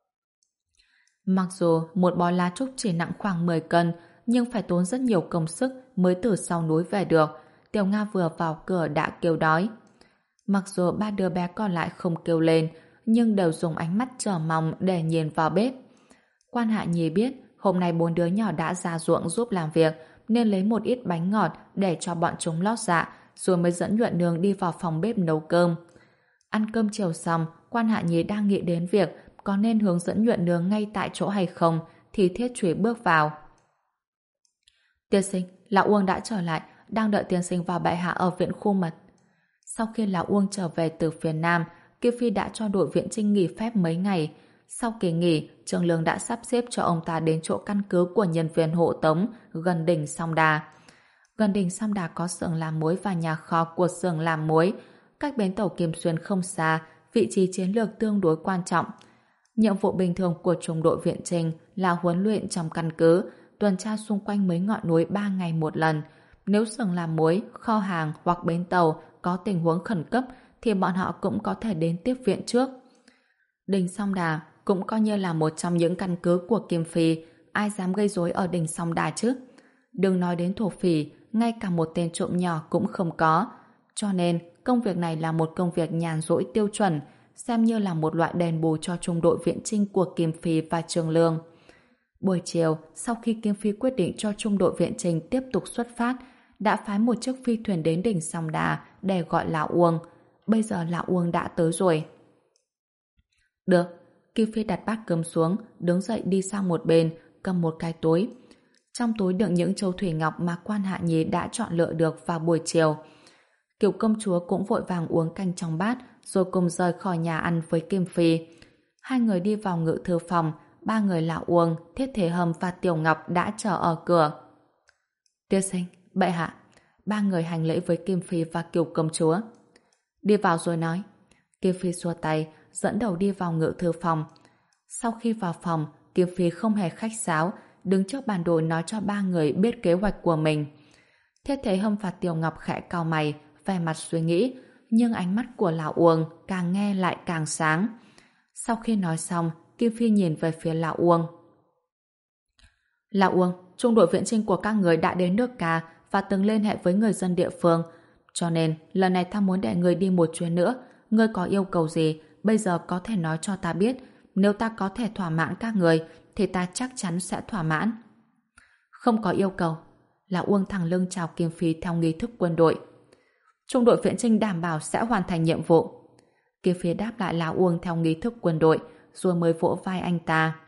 Mặc dù một bó lá trúc chỉ nặng khoảng mười cân, nhưng phải tốn rất nhiều công sức mới từ sau núi về được. Tiểu Nga vừa vào cửa đã kêu đói. Mặc dù ba đứa bé còn lại không kêu lên, nhưng đều dùng ánh mắt chờ mong để nhìn vào bếp. Quan Hạ Nhi biết hôm nay bốn đứa nhỏ đã ra ruộng giúp làm việc, nên lấy một ít bánh ngọt để cho bọn chúng lót dạ, rồi mới dẫn Nhuận Nương đi vào phòng bếp nấu cơm. Ăn cơm chiều xong, Quan Hạ Nhi đang nghĩ đến việc có nên hướng dẫn Nhuận Nương ngay tại chỗ hay không, thì Thiết Chuế bước vào. Tiên sinh, lão Uông đã trở lại, đang đợi tiên sinh vào bệ hạ ở viện khu mật. Sau khi lão Uông trở về từ phía Nam, Kim Phi đã cho đội viện trinh nghỉ phép mấy ngày. Sau kỳ nghỉ, Trường Lương đã sắp xếp cho ông ta đến chỗ căn cứ của nhân viên hộ tống gần đỉnh Song Đà. Gần đỉnh Song Đà có xưởng làm muối và nhà kho của xưởng làm muối. Cách bến tàu Kim Xuyên không xa, vị trí chiến lược tương đối quan trọng. Nhiệm vụ bình thường của trung đội viện trinh là huấn luyện trong căn cứ, tuần tra xung quanh mấy ngọn núi ba ngày một lần. Nếu xưởng làm muối, kho hàng hoặc bến tàu có tình huống khẩn cấp thì bọn họ cũng có thể đến tiếp viện trước. Đỉnh Song Đà cũng coi như là một trong những căn cứ của Kim Phi, ai dám gây rối ở đỉnh Song Đà chứ? Đừng nói đến thổ phỉ, ngay cả một tên trộm nhỏ cũng không có. Cho nên, công việc này là một công việc nhàn rỗi tiêu chuẩn, xem như là một loại đền bù cho trung đội viện trinh của Kim Phi và Trường Lương. Buổi chiều, sau khi Kim Phi quyết định cho trung đội viện trình tiếp tục xuất phát, đã phái một chiếc phi thuyền đến đỉnh Song Đà để gọi Lão Uông. Bây giờ Lão Uông đã tới rồi. Được, Kim Phi đặt bát cơm xuống, đứng dậy đi sang một bên, cầm một cái túi. Trong túi đựng những châu thủy ngọc mà quan hạ nhí đã chọn lựa được vào buổi chiều. Kiều công chúa cũng vội vàng uống canh trong bát, rồi cùng rời khỏi nhà ăn với Kim Phi. Hai người đi vào ngự thư phòng, ba người Lão Uông, Thiết Thế Hâm và Tiểu Ngọc đã chờ ở cửa. Tiên sinh, bệ hạ. Ba người hành lễ với Kim Phi và Kiều công chúa. Đi vào rồi nói. Kim Phi xua tay, dẫn đầu đi vào ngự thư phòng. Sau khi vào phòng, Kim Phi không hề khách sáo, đứng trước bản đồ nói cho ba người biết kế hoạch của mình. Thiết Thế Hâm và Tiểu Ngọc khẽ cau mày, vẻ mặt suy nghĩ, nhưng ánh mắt của Lão Uông càng nghe lại càng sáng. Sau khi nói xong, Kim Phi nhìn về phía Lão Uông. Lão Uông, trung đội viện chinh của các người đã đến nước Ca và từng liên hệ với người dân địa phương. Cho nên, lần này ta muốn để người đi một chuyến nữa. Ngươi có yêu cầu gì, bây giờ có thể nói cho ta biết. Nếu ta có thể thỏa mãn các người, thì ta chắc chắn sẽ thỏa mãn. Không có yêu cầu. Lão Uông thẳng lưng chào Kim Phi theo nghi thức quân đội. Trung đội viện chinh đảm bảo sẽ hoàn thành nhiệm vụ. Kim Phi đáp lại Lão Uông theo nghi thức quân đội, rồi mới vỗ vai anh ta.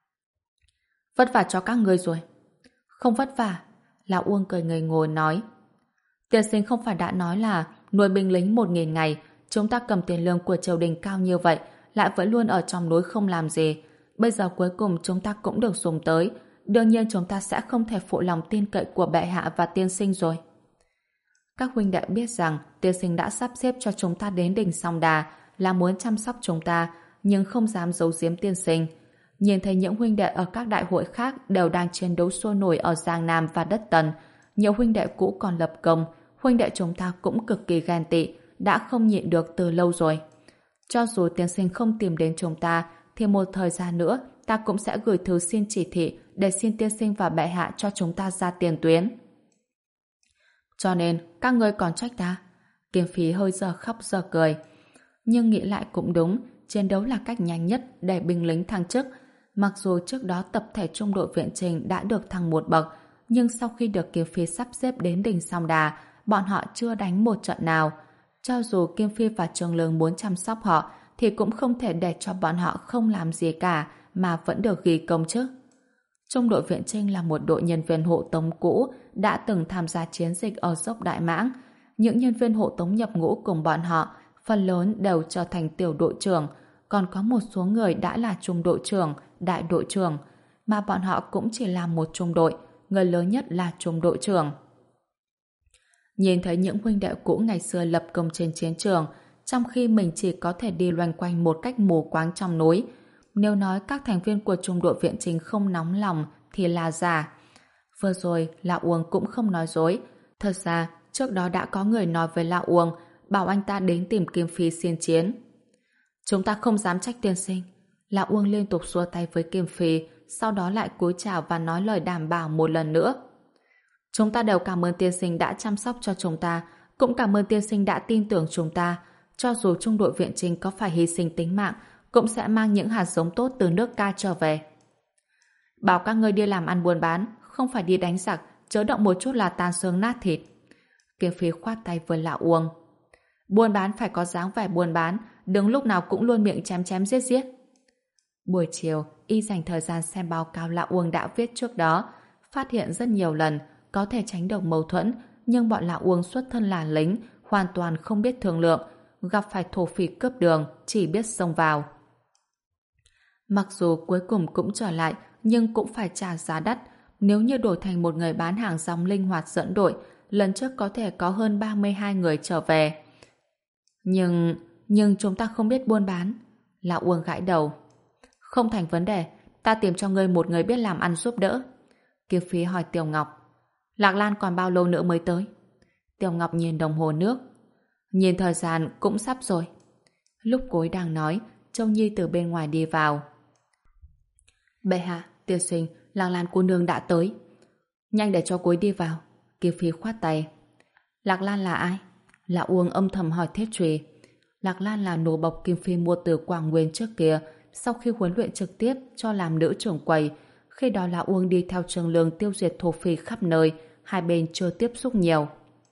Vất vả cho các ngươi rồi. Không vất vả. Lão Uông cười ngây ngô nói. Tiên sinh không phải đã nói là nuôi binh lính một nghìn ngày, chúng ta cầm tiền lương của triều đình cao như vậy, lại vẫn luôn ở trong núi không làm gì. Bây giờ cuối cùng chúng ta cũng được dùng tới. Đương nhiên chúng ta sẽ không thể phụ lòng tin cậy của bệ hạ và tiên sinh rồi. Các huynh đệ biết rằng tiên sinh đã sắp xếp cho chúng ta đến đỉnh Song Đà là muốn chăm sóc chúng ta, nhưng không dám giấu giếm tiên sinh. Nhìn thấy những huynh đệ ở các đại hội khác đều đang chiến đấu sôi nổi ở Giang Nam và đất Tần, nhiều huynh đệ cũ còn lập công, huynh đệ chúng ta cũng cực kỳ ghen tị, đã không nhịn được từ lâu rồi. Cho dù tiên sinh không tìm đến chúng ta, thì một thời gian nữa ta cũng sẽ gửi thư xin chỉ thị để xin tiên sinh và bệ hạ cho chúng ta ra tiền tuyến. Cho nên, các ngươi còn trách ta. Kiếm Phí hơi giờ khóc giờ cười. Nhưng nghĩ lại cũng đúng, chiến đấu là cách nhanh nhất để binh lính thăng chức. Mặc dù trước đó tập thể trung đội viện trình đã được thăng một bậc, nhưng sau khi được Kiếm Phi sắp xếp đến đỉnh Song Đà, bọn họ chưa đánh một trận nào. Cho dù Kim Phi và Trường Lương muốn chăm sóc họ, thì cũng không thể để cho bọn họ không làm gì cả mà vẫn được ghi công chứ. Trung đội viện chinh là một đội nhân viên hộ tống cũ đã từng tham gia chiến dịch ở dốc Đại Mãng. Những nhân viên hộ tống nhập ngũ cùng bọn họ phần lớn đều trở thành tiểu đội trưởng, còn có một số người đã là trung đội trưởng, đại đội trưởng, mà bọn họ cũng chỉ là một trung đội, người lớn nhất là trung đội trưởng. Nhìn thấy những huynh đệ cũ ngày xưa lập công trên chiến trường, trong khi mình chỉ có thể đi loanh quanh một cách mù quáng trong núi, nếu nói các thành viên của trung đội viện trình không nóng lòng thì là giả. Vừa rồi, Lão Uông cũng không nói dối. Thật ra, trước đó đã có người nói với Lão Uông, bảo anh ta đến tìm Kim Phi xin chiến. Chúng ta không dám trách tiên sinh. Lão Uông liên tục xua tay với Kim Phi, sau đó lại cúi chào và nói lời đảm bảo một lần nữa. Chúng ta đều cảm ơn tiên sinh đã chăm sóc cho chúng ta, cũng cảm ơn tiên sinh đã tin tưởng chúng ta. Cho dù trung đội viện trình có phải hy sinh tính mạng, cũng sẽ mang những hạt giống tốt từ nước Ca trở về. Bảo các ngươi đi làm ăn buôn bán, không phải đi đánh giặc, chớ động một chút là tan xương nát thịt. Kiếm Phi khoát tay với Lão Uông. Buôn bán phải có dáng vẻ buôn bán, đừng lúc nào cũng luôn miệng chém chém giết giết. Buổi chiều, y dành thời gian xem báo cáo Lão Uông đã viết trước đó, phát hiện rất nhiều lần có thể tránh được mâu thuẫn, nhưng bọn Lão Uông xuất thân là lính, hoàn toàn không biết thương lượng, gặp phải thổ phỉ cướp đường, chỉ biết xông vào. Mặc dù cuối cùng cũng trở lại, nhưng cũng phải trả giá đắt. Nếu như đổi thành một người bán hàng rong linh hoạt dẫn đội, lần trước có thể có hơn ba mươi hai người trở về. Nhưng, nhưng chúng ta không biết buôn bán. Lão Uông gãi đầu. Không thành vấn đề, ta tìm cho ngươi một người biết làm ăn giúp đỡ. Kiều Phi hỏi Tiểu Ngọc. Lạc Lan còn bao lâu nữa mới tới? Tiểu Ngọc nhìn đồng hồ nước. Nhìn thời gian cũng sắp rồi. Lúc Cối đang nói, Châu Nhi từ bên ngoài đi vào. Bệ hạ, tiên sinh, Lạc Lan cô nương đã tới. Nhanh để cho Cối đi vào. Kiều Phi khoát tay. Lạc Lan là ai? Lão Uông âm thầm hỏi Thiết Trùy. Lạc Lan là nô bộc Kim Phi mua từ Quảng Nguyên trước kia, sau khi huấn luyện trực tiếp cho làm nữ trưởng quầy. Khi đó Lão Uông đi theo Trường Lương tiêu diệt thổ phỉ khắp nơi, hai bên chưa tiếp xúc nhiều.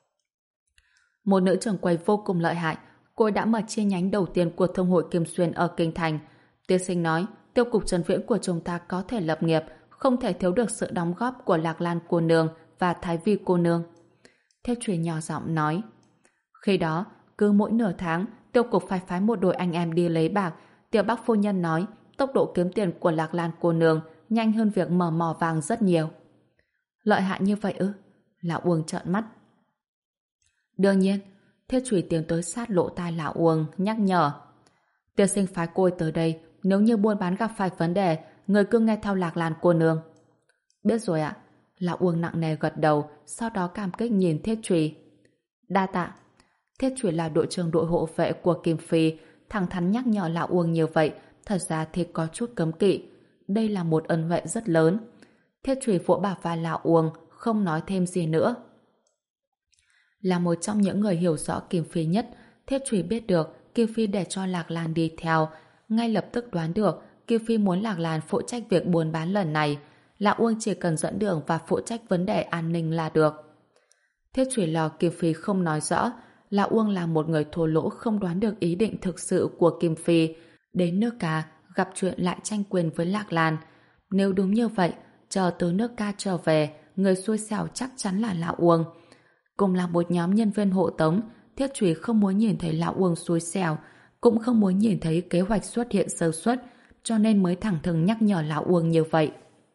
Một nữ trưởng quầy vô cùng lợi hại, cô đã mở chi nhánh đầu tiên của Thương hội Kim Xuyên ở Kinh Thành. Tiên sinh nói, tiêu cục Trần Viễn của chúng ta có thể lập nghiệp, không thể thiếu được sự đóng góp của Lạc Lan cô nương và Thái Vi cô nương. Thiết Trùy nhỏ giọng nói. Khi đó, cứ mỗi nửa tháng, tiêu cục phải phái một đội anh em đi lấy bạc. Tiểu Bắc phu nhân nói, tốc độ kiếm tiền của Lạc Lan cô nương nhanh hơn việc mở mỏ vàng rất nhiều. Lợi hại như vậy ư? Lão Uông trợn mắt. Đương nhiên, Thiết Trùy tiến tới sát lỗ tai Lão Uông, nhắc nhở. Tiên sinh phái cô tới đây, nếu như buôn bán gặp phải vấn đề, người cứ nghe theo Lạc Lan cô nương. Biết rồi ạ. Lão Uông nặng nề gật đầu, sau đó cảm kích nhìn Thiết Trùy. Đa tạ. Thiết Trùy là đội trưởng đội hộ vệ của Kim Phi, thẳng thắn nhắc nhở Lão Uông như vậy, thật ra thì có chút cấm kỵ. Đây là một ân huệ rất lớn. Thiết Trùy vỗ bả vai Lão Uông, không nói thêm gì nữa. Là một trong những người hiểu rõ Kim Phi nhất, Thiết Trùy biết được Kim Phi để cho Lạc Lan đi theo, ngay lập tức đoán được Kim Phi muốn Lạc Lan phụ trách việc buôn bán lần này. Lão Uông chỉ cần dẫn đường và phụ trách vấn đề an ninh là được. Thiết Trùy lo Kim Phi không nói rõ, Lão Uông là một người thô lỗ không đoán được ý định thực sự của Kim Phi. Đến nước Ca, gặp chuyện lại tranh quyền với Lạc Lan. Nếu đúng như vậy, chờ từ nước Ca trở về, người xui xẻo chắc chắn là Lão Uông. Cùng là một nhóm nhân viên hộ tống, Thiết Trùy không muốn nhìn thấy Lão Uông xui xẻo, cũng không muốn nhìn thấy kế hoạch xuất hiện sơ suất, cho nên mới thẳng thừng nhắc nhở Lão Uông như vậy.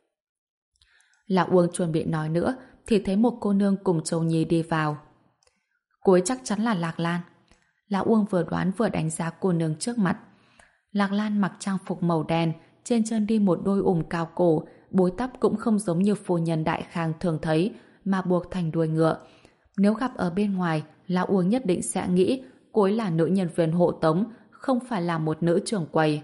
Lão Uông chuẩn bị nói nữa, thì thấy một cô nương cùng Châu Nhi đi vào. Cô ấy chắc chắn là Lạc Lan. Lão Uông vừa đoán vừa đánh giá cô nương trước mặt. Lạc Lan mặc trang phục màu đen, trên chân đi một đôi ủng cao cổ, búi tóc cũng không giống như phu nhân Đại Khang thường thấy, mà buộc thành đuôi ngựa. Nếu gặp ở bên ngoài, Lão Uông nhất định sẽ nghĩ cô ấy là nữ nhân viên hộ tống, không phải là một nữ trưởng quầy.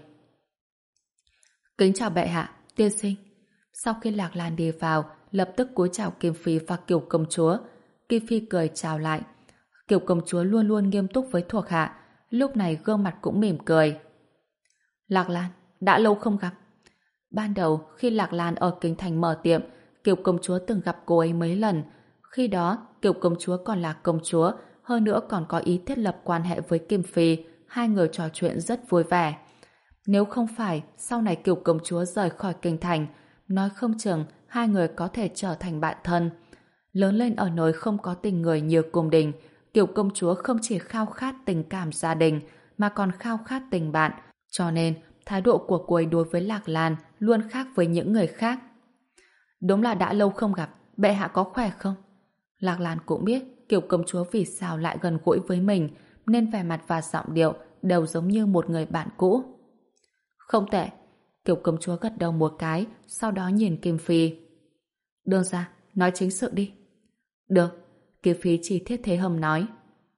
Kính chào bệ hạ, tiên sinh. Sau khi Lạc Lan đi vào, lập tức cúi chào Kim Phi và Kiều công chúa. Kim Phi cười chào lại. Kiều công chúa luôn luôn nghiêm túc với thuộc hạ, lúc này gương mặt cũng mỉm cười. Lạc Lan, đã lâu không gặp. Ban đầu, khi Lạc Lan ở Kinh Thành mở tiệm, Kiều công chúa từng gặp cô ấy mấy lần. Khi đó, Kiều công chúa còn là công chúa, hơn nữa còn có ý thiết lập quan hệ với Kim Phi, hai người trò chuyện rất vui vẻ. Nếu không phải, sau này Kiều công chúa rời khỏi Kinh Thành, nói không chừng hai người có thể trở thành bạn thân. Lớn lên ở nơi không có tình người như cung đình, Kiều công chúa không chỉ khao khát tình cảm gia đình, mà còn khao khát tình bạn, cho nên thái độ của cô ấy đối với Lạc Lan luôn khác với những người khác. Đúng là đã lâu không gặp, bệ hạ có khỏe không? Lạc Lan cũng biết Kiều công chúa vì sao lại gần gũi với mình, nên vẻ mặt và giọng điệu đều giống như một người bạn cũ. Không tệ. Kiều công chúa gật đầu một cái, sau đó nhìn Kim Phi. Đưa ra, nói chính sự đi. Được. Kim Phi chỉ Thiết Thế Hâm nói.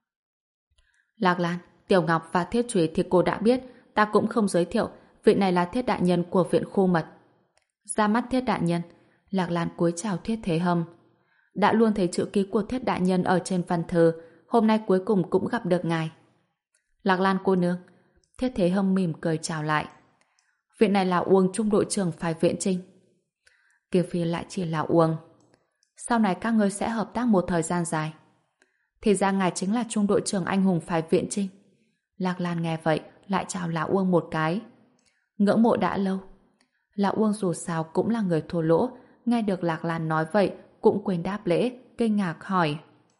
Lạc Lan, Tiểu Ngọc và Thiết Trùy thì cô đã biết, ta cũng không giới thiệu, vị này là Thiết đại nhân của viện khu mật. Ra mắt Thiết đại nhân. Lạc Lan cúi chào Thiết Thế Hâm. Đã luôn thấy chữ ký của Thiết đại nhân ở trên văn thư, hôm nay cuối cùng cũng gặp được ngài. Lạc Lan cô nương. Thiết Thế Hâm mỉm cười chào lại. Vị này là Uông trung đội trưởng phái Viễn Trinh. Kiều Phi lại chỉ là Uông. Sau này các ngươi sẽ hợp tác một thời gian dài. Thì ra ngài chính là trung đội trưởng anh hùng phái Viễn Trinh. Lạc Lan nghe vậy, lại chào Lão Uông một cái. Ngưỡng mộ đã lâu. Lão Uông dù sao cũng là người thua lỗ, nghe được Lạc Lan nói vậy, cũng quên đáp lễ, kinh ngạc hỏi.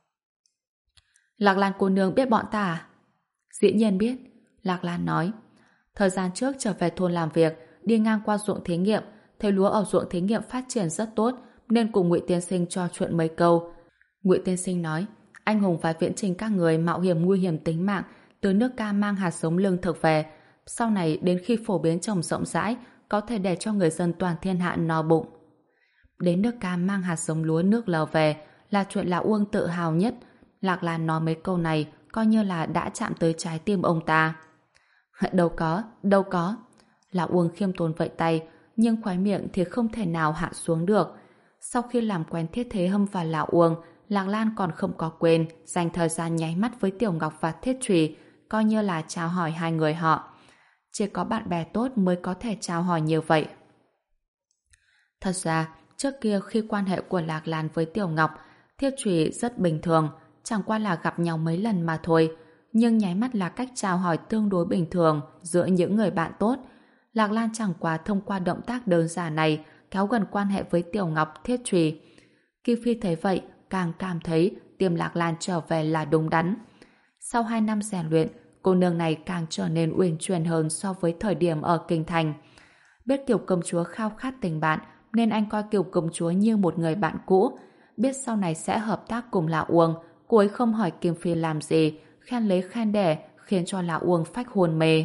Lạc Lan cô nương biết bọn ta à? Dĩ nhiên biết. Lạc Lan nói. Thời gian trước trở về thôn làm việc, đi ngang qua ruộng thí nghiệm, thấy lúa ở ruộng thí nghiệm phát triển rất tốt, nên cùng Ngụy tiên sinh trò chuyện mấy câu. Ngụy tiên sinh nói, anh hùng và Viễn Trình các người mạo hiểm nguy hiểm tính mạng, từ nước Ca mang hạt giống lương thực về, sau này đến khi phổ biến trồng rộng rãi, có thể để cho người dân toàn thiên hạ no bụng. Đến nước Ca mang hạt giống lúa nước lờ về là chuyện Lão Uông tự hào nhất. Lạc Lan nói mấy câu này coi như là đã chạm tới trái tim ông ta. Đâu có, đâu có. Lão Uông khiêm tốn vẫy tay, nhưng khóe miệng thì không thể nào hạ xuống được. Sau khi làm quen Thiết Thế Hâm và Lão Uông, Lạc Lan còn không có quên dành thời gian nháy mắt với Tiểu Ngọc và Thiết Trùy, coi như là chào hỏi hai người họ. Chỉ có bạn bè tốt mới có thể chào hỏi như vậy. Thật ra, trước kia khi quan hệ của Lạc Lan với Tiểu Ngọc, Thiết Trùy rất bình thường, chẳng qua là gặp nhau mấy lần mà thôi. Nhưng nháy mắt là cách chào hỏi tương đối bình thường giữa những người bạn tốt. Lạc Lan chẳng qua thông qua động tác đơn giản này kéo gần quan hệ với Tiểu Ngọc, Thiết Trùy. Kim Phi thấy vậy, càng cảm thấy tìm Lạc Lan trở về là đúng đắn. Sau hai năm rèn luyện, cô nương này càng trở nên uyển chuyển hơn so với thời điểm ở Kinh Thành. Biết Kiều công chúa khao khát tình bạn, nên anh coi Kiều công chúa như một người bạn cũ. Biết sau này sẽ hợp tác cùng Lão Uông, cô ấy không hỏi Kim Phi làm gì, khen lấy khen đẻ, khiến cho Lão Uông phách hồn mê.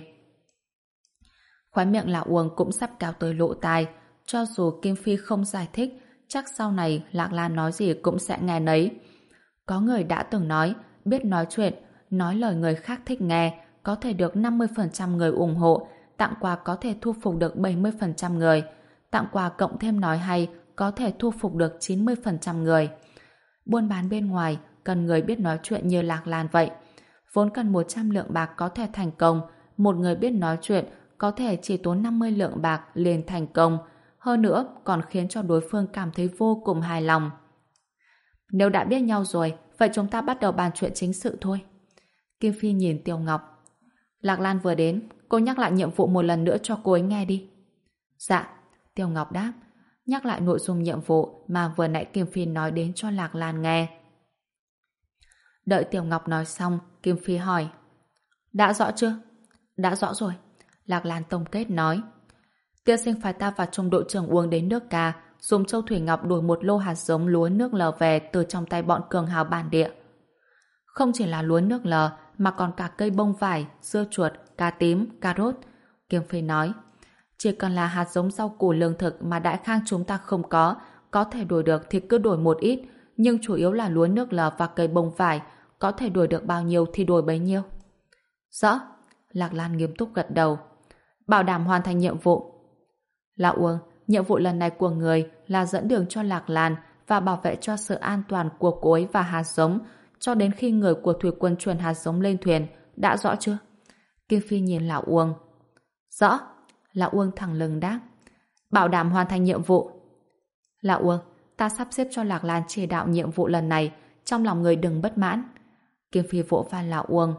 Khóe miệng Lão Uông cũng sắp cao tới lỗ tai, cho dù Kim Phi không giải thích, chắc sau này Lạc Lan nói gì cũng sẽ nghe nấy. Có người đã từng nói, biết nói chuyện, nói lời người khác thích nghe, có thể được năm mươi phần trăm người ủng hộ, tặng quà có thể thu phục được bảy mươi phần trăm người, tặng quà cộng thêm nói hay, có thể thu phục được chín mươi phần trăm người. Buôn bán bên ngoài, cần người biết nói chuyện như Lạc Lan vậy. Vốn cần một trăm lượng bạc có thể thành công, một người biết nói chuyện có thể chỉ tốn năm mươi lượng bạc liền thành công, hơn nữa còn khiến cho đối phương cảm thấy vô cùng hài lòng. Nếu đã biết nhau rồi, vậy chúng ta bắt đầu bàn chuyện chính sự thôi. Kim Phi nhìn Tiểu Ngọc. Lạc Lan vừa đến, cô nhắc lại nhiệm vụ một lần nữa cho cô ấy nghe đi. Dạ, Tiểu Ngọc đáp, nhắc lại nội dung nhiệm vụ mà vừa nãy Kim Phi nói đến cho Lạc Lan nghe. Đợi Tiểu Ngọc nói xong, Kim Phi hỏi, đã rõ chưa? Đã rõ rồi. Lạc Lan tổng kết nói, tiên sinh phải ta và trung đội trưởng Uông đến nước Ca, dùng châu thủy ngọc đổi một lô hạt giống lúa nước lờ về từ trong tay bọn cường hào bản địa. Không chỉ là lúa nước lờ, mà còn cả cây bông vải, dưa chuột, cà tím, cà rốt. Kim Phi nói, chỉ cần là hạt giống rau củ lương thực mà Đại Khang chúng ta không có, có thể đổi được thì cứ đổi một ít, nhưng chủ yếu là lúa nước lờ và cây bông vải, có thể đổi được bao nhiêu thì đổi bấy nhiêu. Rõ. Lạc Lan nghiêm túc gật đầu. Bảo đảm hoàn thành nhiệm vụ. Lão Uông, nhiệm vụ lần này của người là dẫn đường cho Lạc Lan và bảo vệ cho sự an toàn của cô ấy và hạt giống, cho đến khi người của thủy quân chuyển hạt giống lên thuyền. Đã rõ chưa? Kim Phi nhìn Lão Uông. Rõ. Lão Uông thẳng lưng đáp. Bảo đảm hoàn thành nhiệm vụ. Lão Uông, ta sắp xếp cho Lạc Lan chỉ đạo nhiệm vụ lần này, trong lòng người đừng bất mãn. Kim Phi vỗ vai Lão Uông.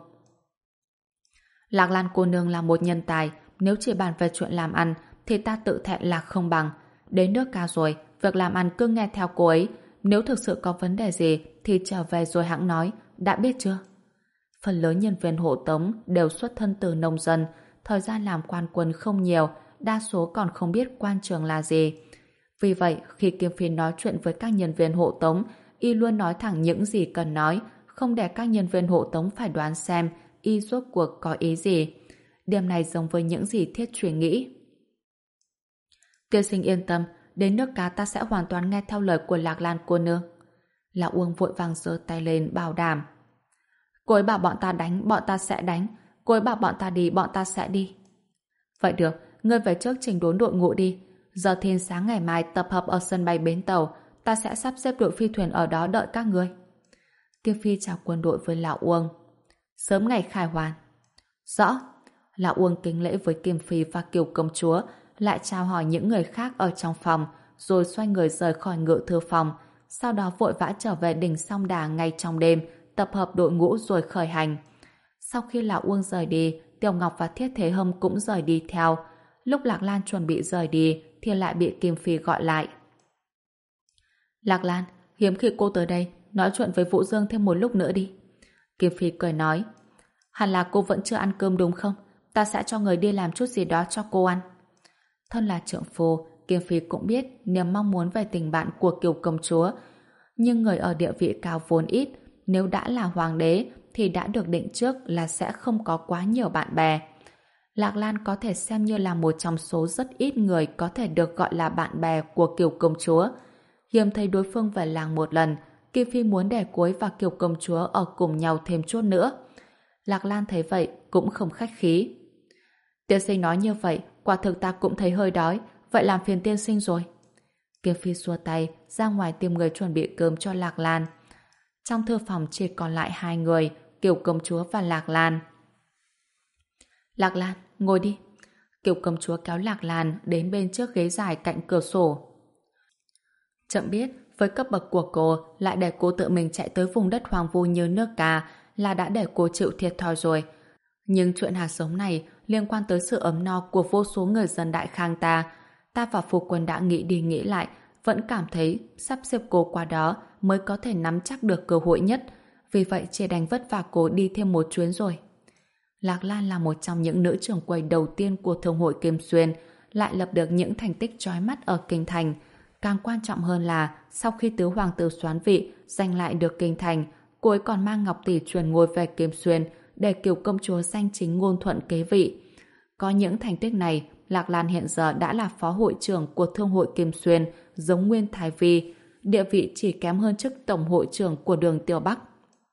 Lạc Lan cô nương là một nhân tài, nếu chỉ bàn về chuyện làm ăn thì ta tự thẹn là không bằng. Đến nước Ca rồi, việc làm ăn cứ nghe theo cô ấy, nếu thực sự có vấn đề gì thì trở về rồi hẵng nói, đã biết chưa? Phần lớn nhân viên hộ tống đều xuất thân từ nông dân, thời gian làm quan quân không nhiều, đa số còn không biết quan trường là gì. Vì vậy, khi Kim Phi nói chuyện với các nhân viên hộ tống, y luôn nói thẳng những gì cần nói, không để các nhân viên hộ tống phải đoán xem y rốt cuộc có ý gì. Điểm này giống với những gì Thiết Trùy nghĩ. Tiên sinh yên tâm, đến nước Cá ta sẽ hoàn toàn nghe theo lời của Lạc Lan cô nương. Lão Uông vội vàng giơ tay lên bảo đảm. Cô ấy bảo bọn ta đánh, bọn ta sẽ đánh. Cô ấy bảo bọn ta đi, bọn ta sẽ đi. Vậy được, ngươi về trước chỉnh đốn đội ngũ đi. Giờ thiên sáng ngày mai tập hợp ở sân bay bến tàu, ta sẽ sắp xếp đội phi thuyền ở đó đợi các ngươi. Kim Phi chào quân đội với Lão Uông. Sớm ngày khai hoàn. Rõ. Lão Uông kính lễ với Kim Phi và Kiều công chúa, lại chào hỏi những người khác ở trong phòng, rồi xoay người rời khỏi ngự thư phòng, sau đó vội vã trở về đỉnh Song Đà ngay trong đêm, tập hợp đội ngũ rồi khởi hành. Sau khi Lão Uông rời đi, Tiểu Ngọc và Thiết Thế Hâm cũng rời đi theo. Lúc Lạc Lan chuẩn bị rời đi thì lại bị Kim Phi gọi lại. Lạc Lan, hiếm khi cô tới đây, nói chuyện với Vũ Dương thêm một lúc nữa đi. Kim Phi cười nói, hẳn là cô vẫn chưa ăn cơm đúng không? Ta sẽ cho người đi làm chút gì đó cho cô ăn. Thân là trượng phu, Kim Phi cũng biết niềm mong muốn về tình bạn của Kiều công chúa. Nhưng người ở địa vị cao vốn ít, nếu đã là hoàng đế thì đã được định trước là sẽ không có quá nhiều bạn bè. Lạc Lan có thể xem như là một trong số rất ít người có thể được gọi là bạn bè của Kiều công chúa. Hiếm thấy đối phương về làng một lần, Kim Phi muốn để cô ấy và Kiều công chúa ở cùng nhau thêm chút nữa. Lạc Lan thấy vậy cũng không khách khí. Tiên sinh nói như vậy, quả thực ta cũng thấy hơi đói, vậy làm phiền tiên sinh rồi. Kim Phi xua tay ra ngoài tìm người chuẩn bị cơm cho Lạc Lan. Trong thư phòng chỉ còn lại hai người, Kiều công chúa và Lạc Lan. Lạc Lan, ngồi đi. Kiều công chúa kéo Lạc Lan đến bên trước ghế dài cạnh cửa sổ. Chậm biết, với cấp bậc của cô, lại để cô tự mình chạy tới vùng đất hoang vu như nước Ca là đã để cô chịu thiệt thòi rồi. Nhưng chuyện hạt giống này liên quan tới sự ấm no của vô số người dân Đại Khang ta. Ta và phu quân đã nghĩ đi nghĩ lại, vẫn cảm thấy sắp xếp cô qua đó mới có thể nắm chắc được cơ hội nhất. Vì vậy chỉ đành vất vả cô đi thêm một chuyến rồi. Lạc Lan là một trong những nữ trưởng quầy đầu tiên của Thương hội Kim Xuyên, lại lập được những thành tích chói mắt ở Kinh Thành. Càng quan trọng hơn là sau khi tứ hoàng tử soán vị giành lại được Kinh Thành, cô ấy còn mang ngọc tỷ truyền ngôi về Kim Xuyên để Kiều công chúa danh chính ngôn thuận kế vị. Có những thành tích này, Lạc Lan hiện giờ đã là phó hội trưởng của Thương hội Kim Xuyên, giống nguyên Thái Vi, địa vị chỉ kém hơn chức tổng hội trưởng của Đường Tiêu Bắc.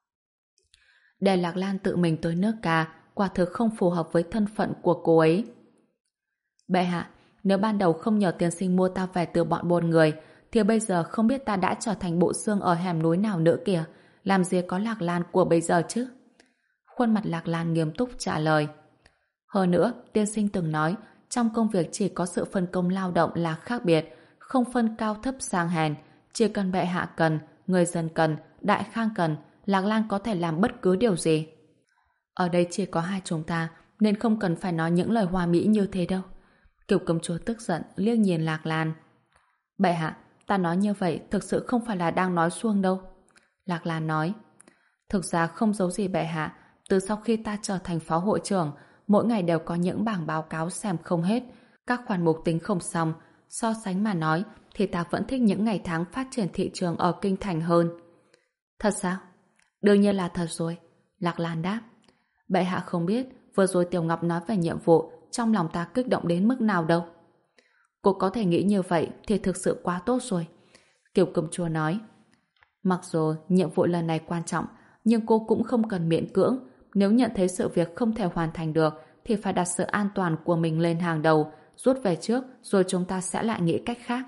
Để Lạc Lan tự mình tới nước Ca, quả thực không phù hợp với thân phận của cô ấy. Bệ hạ, nếu ban đầu không nhờ tiên sinh mua ta về từ bọn buôn người, thì bây giờ không biết ta đã trở thành bộ xương ở hẻm núi nào nữa kìa. Làm gì có Lạc Lan của bây giờ chứ? Khuôn mặt Lạc Lan nghiêm túc trả lời. Hơn nữa, tiên sinh từng nói, trong công việc chỉ có sự phân công lao động là khác biệt, không phân cao thấp sang hèn. Chỉ cần bệ hạ cần, người dân cần, Đại Khang cần, Lạc Lan có thể làm bất cứ điều gì. Ở đây chỉ có hai chúng ta, nên không cần phải nói những lời hoa mỹ như thế đâu. Kiều công chúa tức giận liếc nhìn Lạc Lan. Bệ hạ, ta nói như vậy thực sự không phải là đang nói suông đâu. Lạc Lan nói. Thực ra không giấu gì bệ hạ, từ sau khi ta trở thành phó hội trưởng, mỗi ngày đều có những bảng báo cáo xem không hết, các khoản mục tính không xong. So sánh mà nói, thì ta vẫn thích những ngày tháng phát triển thị trường ở Kinh Thành hơn. Thật sao? Đương nhiên là thật rồi. Lạc Lan đáp. Bệ hạ không biết, vừa rồi Tiểu Ngọc nói về nhiệm vụ, trong lòng ta kích động đến mức nào đâu. Cô có thể nghĩ như vậy thì thực sự quá tốt rồi. Kiều công chúa nói. Mặc dù nhiệm vụ lần này quan trọng, nhưng cô cũng không cần miễn cưỡng. Nếu nhận thấy sự việc không thể hoàn thành được, thì phải đặt sự an toàn của mình lên hàng đầu, rút về trước, rồi chúng ta sẽ lại nghĩ cách khác.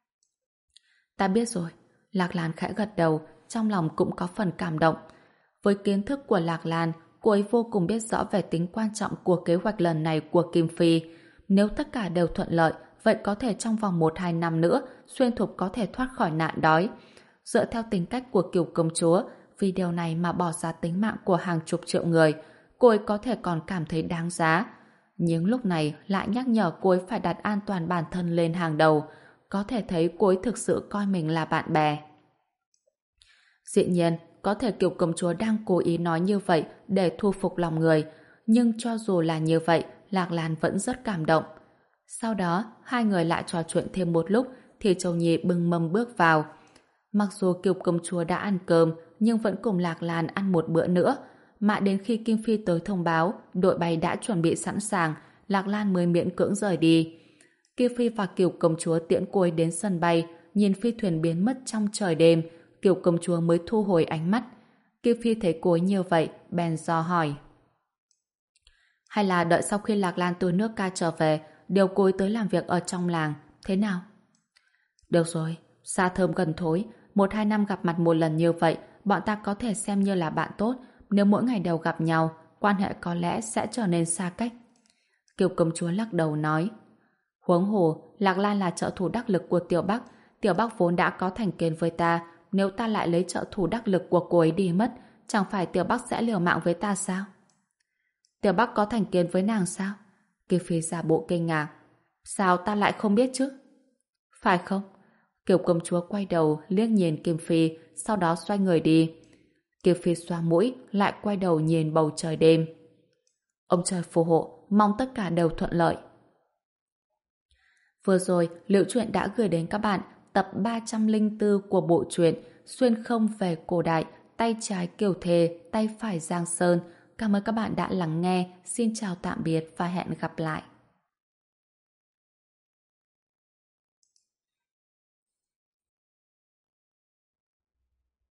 Ta biết rồi. Lạc Lan khẽ gật đầu, trong lòng cũng có phần cảm động. Với kiến thức của Lạc Lan, cô ấy vô cùng biết rõ về tính quan trọng của kế hoạch lần này của Kim Phi. Nếu tất cả đều thuận lợi, vậy có thể trong vòng một hai năm nữa, Xuyên Thục có thể thoát khỏi nạn đói. Dựa theo tính cách của Kiều công chúa, vì điều này mà bỏ ra tính mạng của hàng chục triệu người, cô ấy có thể còn cảm thấy đáng giá. Nhưng lúc này lại nhắc nhở cô ấy phải đặt an toàn bản thân lên hàng đầu. Có thể thấy cô ấy thực sự coi mình là bạn bè. Dĩ nhiên, có thể Kiều công chúa đang cố ý nói như vậy để thu phục lòng người, nhưng cho dù là như vậy, Lạc Lan vẫn rất cảm động. Sau đó, hai người lại trò chuyện thêm một lúc thì Châu Nhi bưng mâm bước vào. Mặc dù Kiều công chúa đã ăn cơm, nhưng vẫn cùng Lạc Lan ăn một bữa nữa. Mãi đến khi Kim Phi tới thông báo đội bay đã chuẩn bị sẵn sàng, Lạc Lan mới miễn cưỡng rời đi. Kim Phi và Kiều công chúa tiễn cô ấy đến sân bay, nhìn phi thuyền biến mất trong trời đêm, Kiều công chúa mới thu hồi ánh mắt. Kim Phi thấy cô ấy như vậy, bèn dò hỏi. Hay là đợi sau khi Lạc Lan từ nước Ca trở về, điều cô ấy tới làm việc ở trong làng, thế nào? Được rồi, xa thơm gần thối, một hai năm gặp mặt một lần như vậy, bọn ta có thể xem như là bạn tốt. Nếu mỗi ngày đều gặp nhau, quan hệ có lẽ sẽ trở nên xa cách. Kiều công chúa lắc đầu nói. Huống hồ, Lạc Lan là trợ thủ đắc lực của Tiểu Bắc. Tiểu Bắc vốn đã có thành kiến với ta, nếu ta lại lấy trợ thủ đắc lực của cô ấy đi mất, chẳng phải Tiểu Bắc sẽ liều mạng với ta sao? Tiểu Bắc có thành kiến với nàng sao? Kiều Phi giả bộ kinh ngạc. Sao ta lại không biết chứ? Phải không? Kiều công chúa quay đầu liếc nhìn Kim Phi, sau đó xoay người đi. Kiều Phi xoa mũi, lại quay đầu nhìn bầu trời đêm. Ông trời phù hộ, mong tất cả đều thuận lợi. Vừa rồi, Liệu Truyện đã gửi đến các bạn tập ba trăm lẻ bốn của bộ truyện Xuyên không về cổ đại, tay trái Kiều Thề, tay phải Giang Sơn. Cảm ơn các bạn đã lắng nghe. Xin chào tạm biệt và hẹn gặp lại.